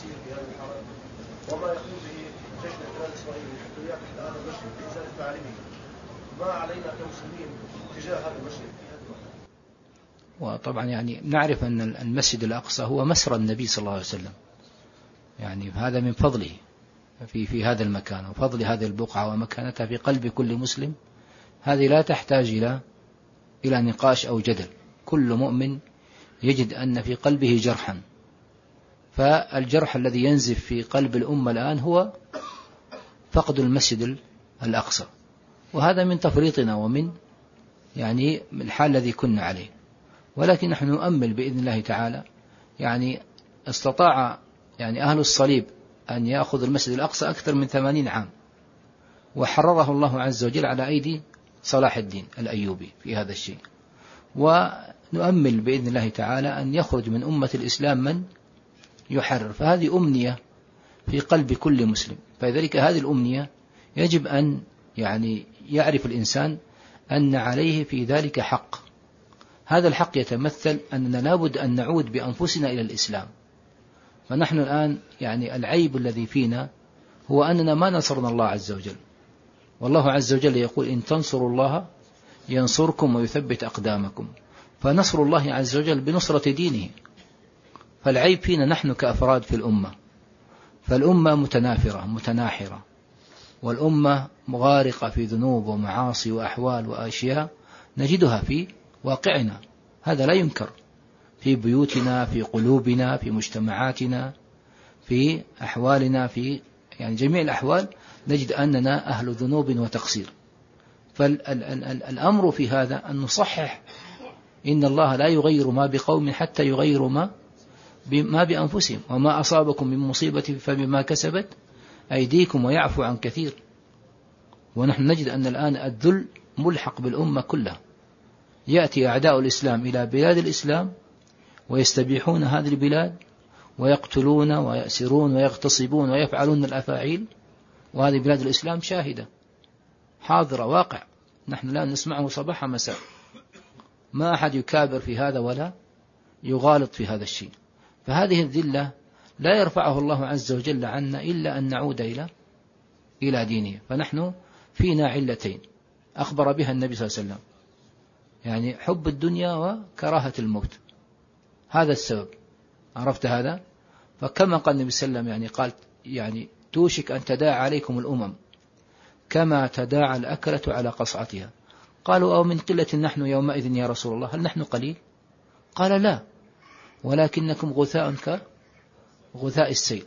وما يقوم به جيش الاحتلال الإسرائيلي حتى يعكس الآن المشهد بإزالة تعاليمه. ما علينا كمسلمين تجاه هذا المشهد في هذا الوقت؟ وطبعا يعني نعرف أن المسجد الأقصى هو مسرى النبي صلى الله عليه وسلم، يعني هذا من فضله في في هذا المكان وفضل هذه البقعة ومكانتها في قلب كل مسلم. هذه لا تحتاج إلى إلى نقاش أو جدل. كل مؤمن يجد أن في قلبه جرحا، فالجرح الذي ينزف في قلب الأمة الآن هو فقد المسجد الأقصى، وهذا من تفريطنا ومن يعني الحال الذي كنا عليه. ولكن نحن نؤمل بإذن الله تعالى، يعني استطاع يعني أهل الصليب أن يأخذ المسجد الأقصى أكثر من ثمانين عام، وحرره الله عز وجل على أيدي صلاح الدين الأيوبي في هذا الشيء. ونؤمل بإذن الله تعالى أن يخرج من أمة الإسلام من يحرر، فهذه أمنية في قلب كل مسلم. فلذلك هذه الأمنية يجب أن يعني يعرف الإنسان أن عليه في ذلك حق. هذا الحق يتمثل أننا لابد أن نعود بأنفسنا إلى الإسلام. فنحن الآن يعني العيب الذي فينا هو أننا ما نصرنا الله عز وجل، والله عز وجل يقول إن تنصروا الله ينصركم ويثبت أقدامكم. فنصر الله عز وجل بنصرة دينه، فالعيب فينا نحن كأفراد في الأمة. فالأمة متنافرة متناحرة، والأمة مغارقة في ذنوب ومعاصي وأحوال وأشياء نجدها في واقعنا، هذا لا ينكر، في بيوتنا، في قلوبنا، في مجتمعاتنا، في أحوالنا، في يعني جميع الأحوال نجد أننا أهل ذنوب وتقصير. فالأمر في هذا أن نصحح، إن الله لا يغير ما بقوم حتى يغيروا ما ما بأنفسهم، وما أصابكم من مصيبة فبما كسبت أيديكم ويعفو عن كثير. ونحن نجد أن الآن الذل ملحق بالأمة كلها، يأتي أعداء الإسلام إلى بلاد الإسلام ويستبيحون هذه البلاد ويقتلون ويأسرون ويغتصبون ويفعلون الأفاعيل، وهذه بلاد الإسلام شاهدة حاضرة واقع، نحن لا نسمعه صباح مساء، ما أحد يكابر في هذا ولا يغالط في هذا الشيء. فهذه الذلة لا يرفعه الله عز وجل عنا إلا أن نعود إلى إلى دينه. فنحن فينا علتين أخبر بها النبي صلى الله عليه وسلم، يعني حب الدنيا وكراهة الموت، هذا السبب، عرفت هذا؟ فكما قال النبي صلى الله عليه وسلم، يعني قال يعني توشك أن تداعى عليكم الأمم كما تداعى الأكلة على قصعتها. قالوا أو من قلة نحن يومئذ يا رسول الله، هل نحن قليل؟ قال لا، ولكنكم غثاء كغثاء السيل.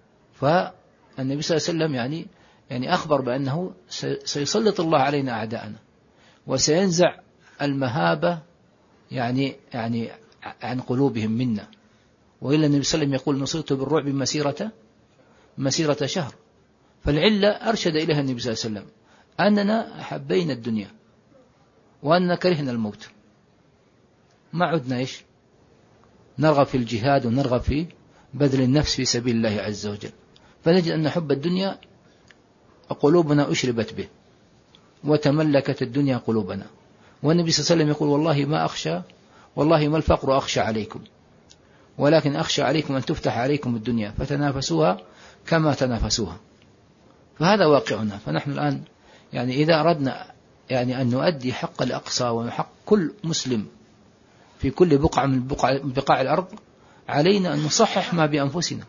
فالنبي صلى الله عليه وسلم يعني يعني أخبر بأنه سيسلط الله علينا أعداءنا وسينزع المهابة يعني يعني عن قلوبهم منا. وإلا النبي صلى الله عليه وسلم يقول نصرت بالرعب مسيرة مسيرة شهر. فالعلة أرشد إليها النبي صلى الله عليه وسلم أننا حبينا الدنيا وأننا كرهنا الموت، ما عدنا إيش نرغب في الجهاد ونرغب في بذل النفس في سبيل الله عز وجل. فنجد أن حب الدنيا قلوبنا أشربت به وتملكت الدنيا قلوبنا. والنبي صلى الله عليه وسلم يقول والله ما أخشى والله ما الفقر أخشى عليكم، ولكن أخشى عليكم أن تفتح عليكم الدنيا فتنافسوها كما تنافسوها. فهذا واقعنا. فنحن الآن يعني إذا أردنا يعني أن نؤدي حق الأقصى وحق كل مسلم في كل بقعة من بقع, بقاع الأرض، علينا أن نصحح ما بأنفسنا،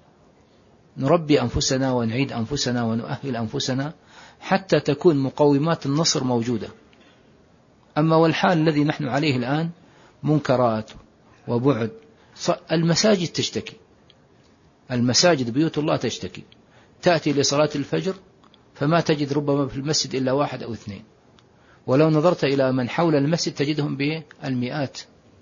نربي أنفسنا ونعيد أنفسنا ونؤهل أنفسنا حتى تكون مقومات النصر موجودة. أما والحال الذي نحن عليه الآن منكرات وبعد، المساجد تشتكي، المساجد بيوت الله تشتكي، تأتي لصلاة الفجر فما تجد ربما في المسجد إلا واحد أو اثنين، ولو نظرت إلى من حول المسجد تجدهم بالمئات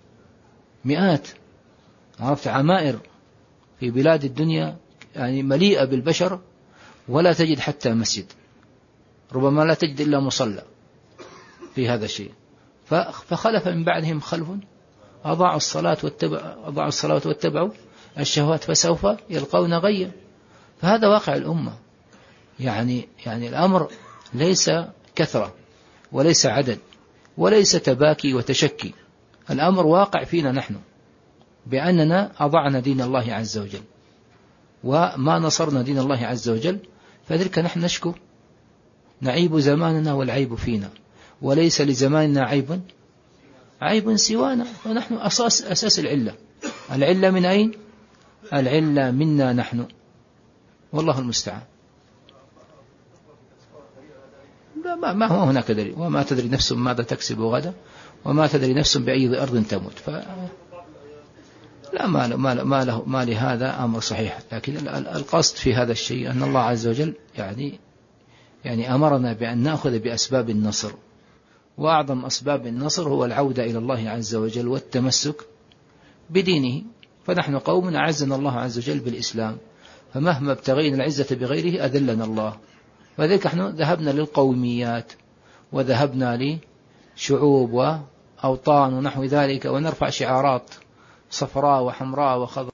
مئات، عرفت، عمائر في بلاد الدنيا يعني مليئة بالبشر ولا تجد حتى مسجد، ربما لا تجد إلا مصلى في هذا الشيء. فخلف من بعدهم خلف أضاعوا الصلاة واتبعوا أضاعوا الصلاة واتبعوا الشهوات فسوف يلقون غيا. فهذا واقع الأمة. يعني يعني الأمر ليس كثرة وليس عدد وليس تباكي وتشكي، الأمر واقع فينا نحن بأننا أضعنا دين الله عز وجل وما نصرنا دين الله عز وجل. فذلك نحن نشكو نعيب زماننا والعيب فينا، وليس لزماننا عيب عيب سوانا. ونحن أساس, أساس العلة. العلة من أين؟ العلة منا نحن، والله المستعان. ما, ما هو هناك دليل، وما تدري نفس ماذا تكسب غدا وما تدري نفس بأي أرض تموت. ف لا ما له ما له ما, له ما لهذا أمر صحيح. لكن القصد في هذا الشيء أن الله عز وجل يعني يعني أمرنا بأن نأخذ بأسباب النصر، وأعظم أسباب النصر هو العودة إلى الله عز وجل والتمسك بدينه. فنحن قوم أعزنا الله عز وجل بالإسلام، فمهما ابتغينا العزة بغيره أذلنا الله. وذلك نحن ذهبنا للقوميات وذهبنا لشعوب وأوطان ونحو ذلك، ونرفع شعارات صفراء وحمراء وخضراء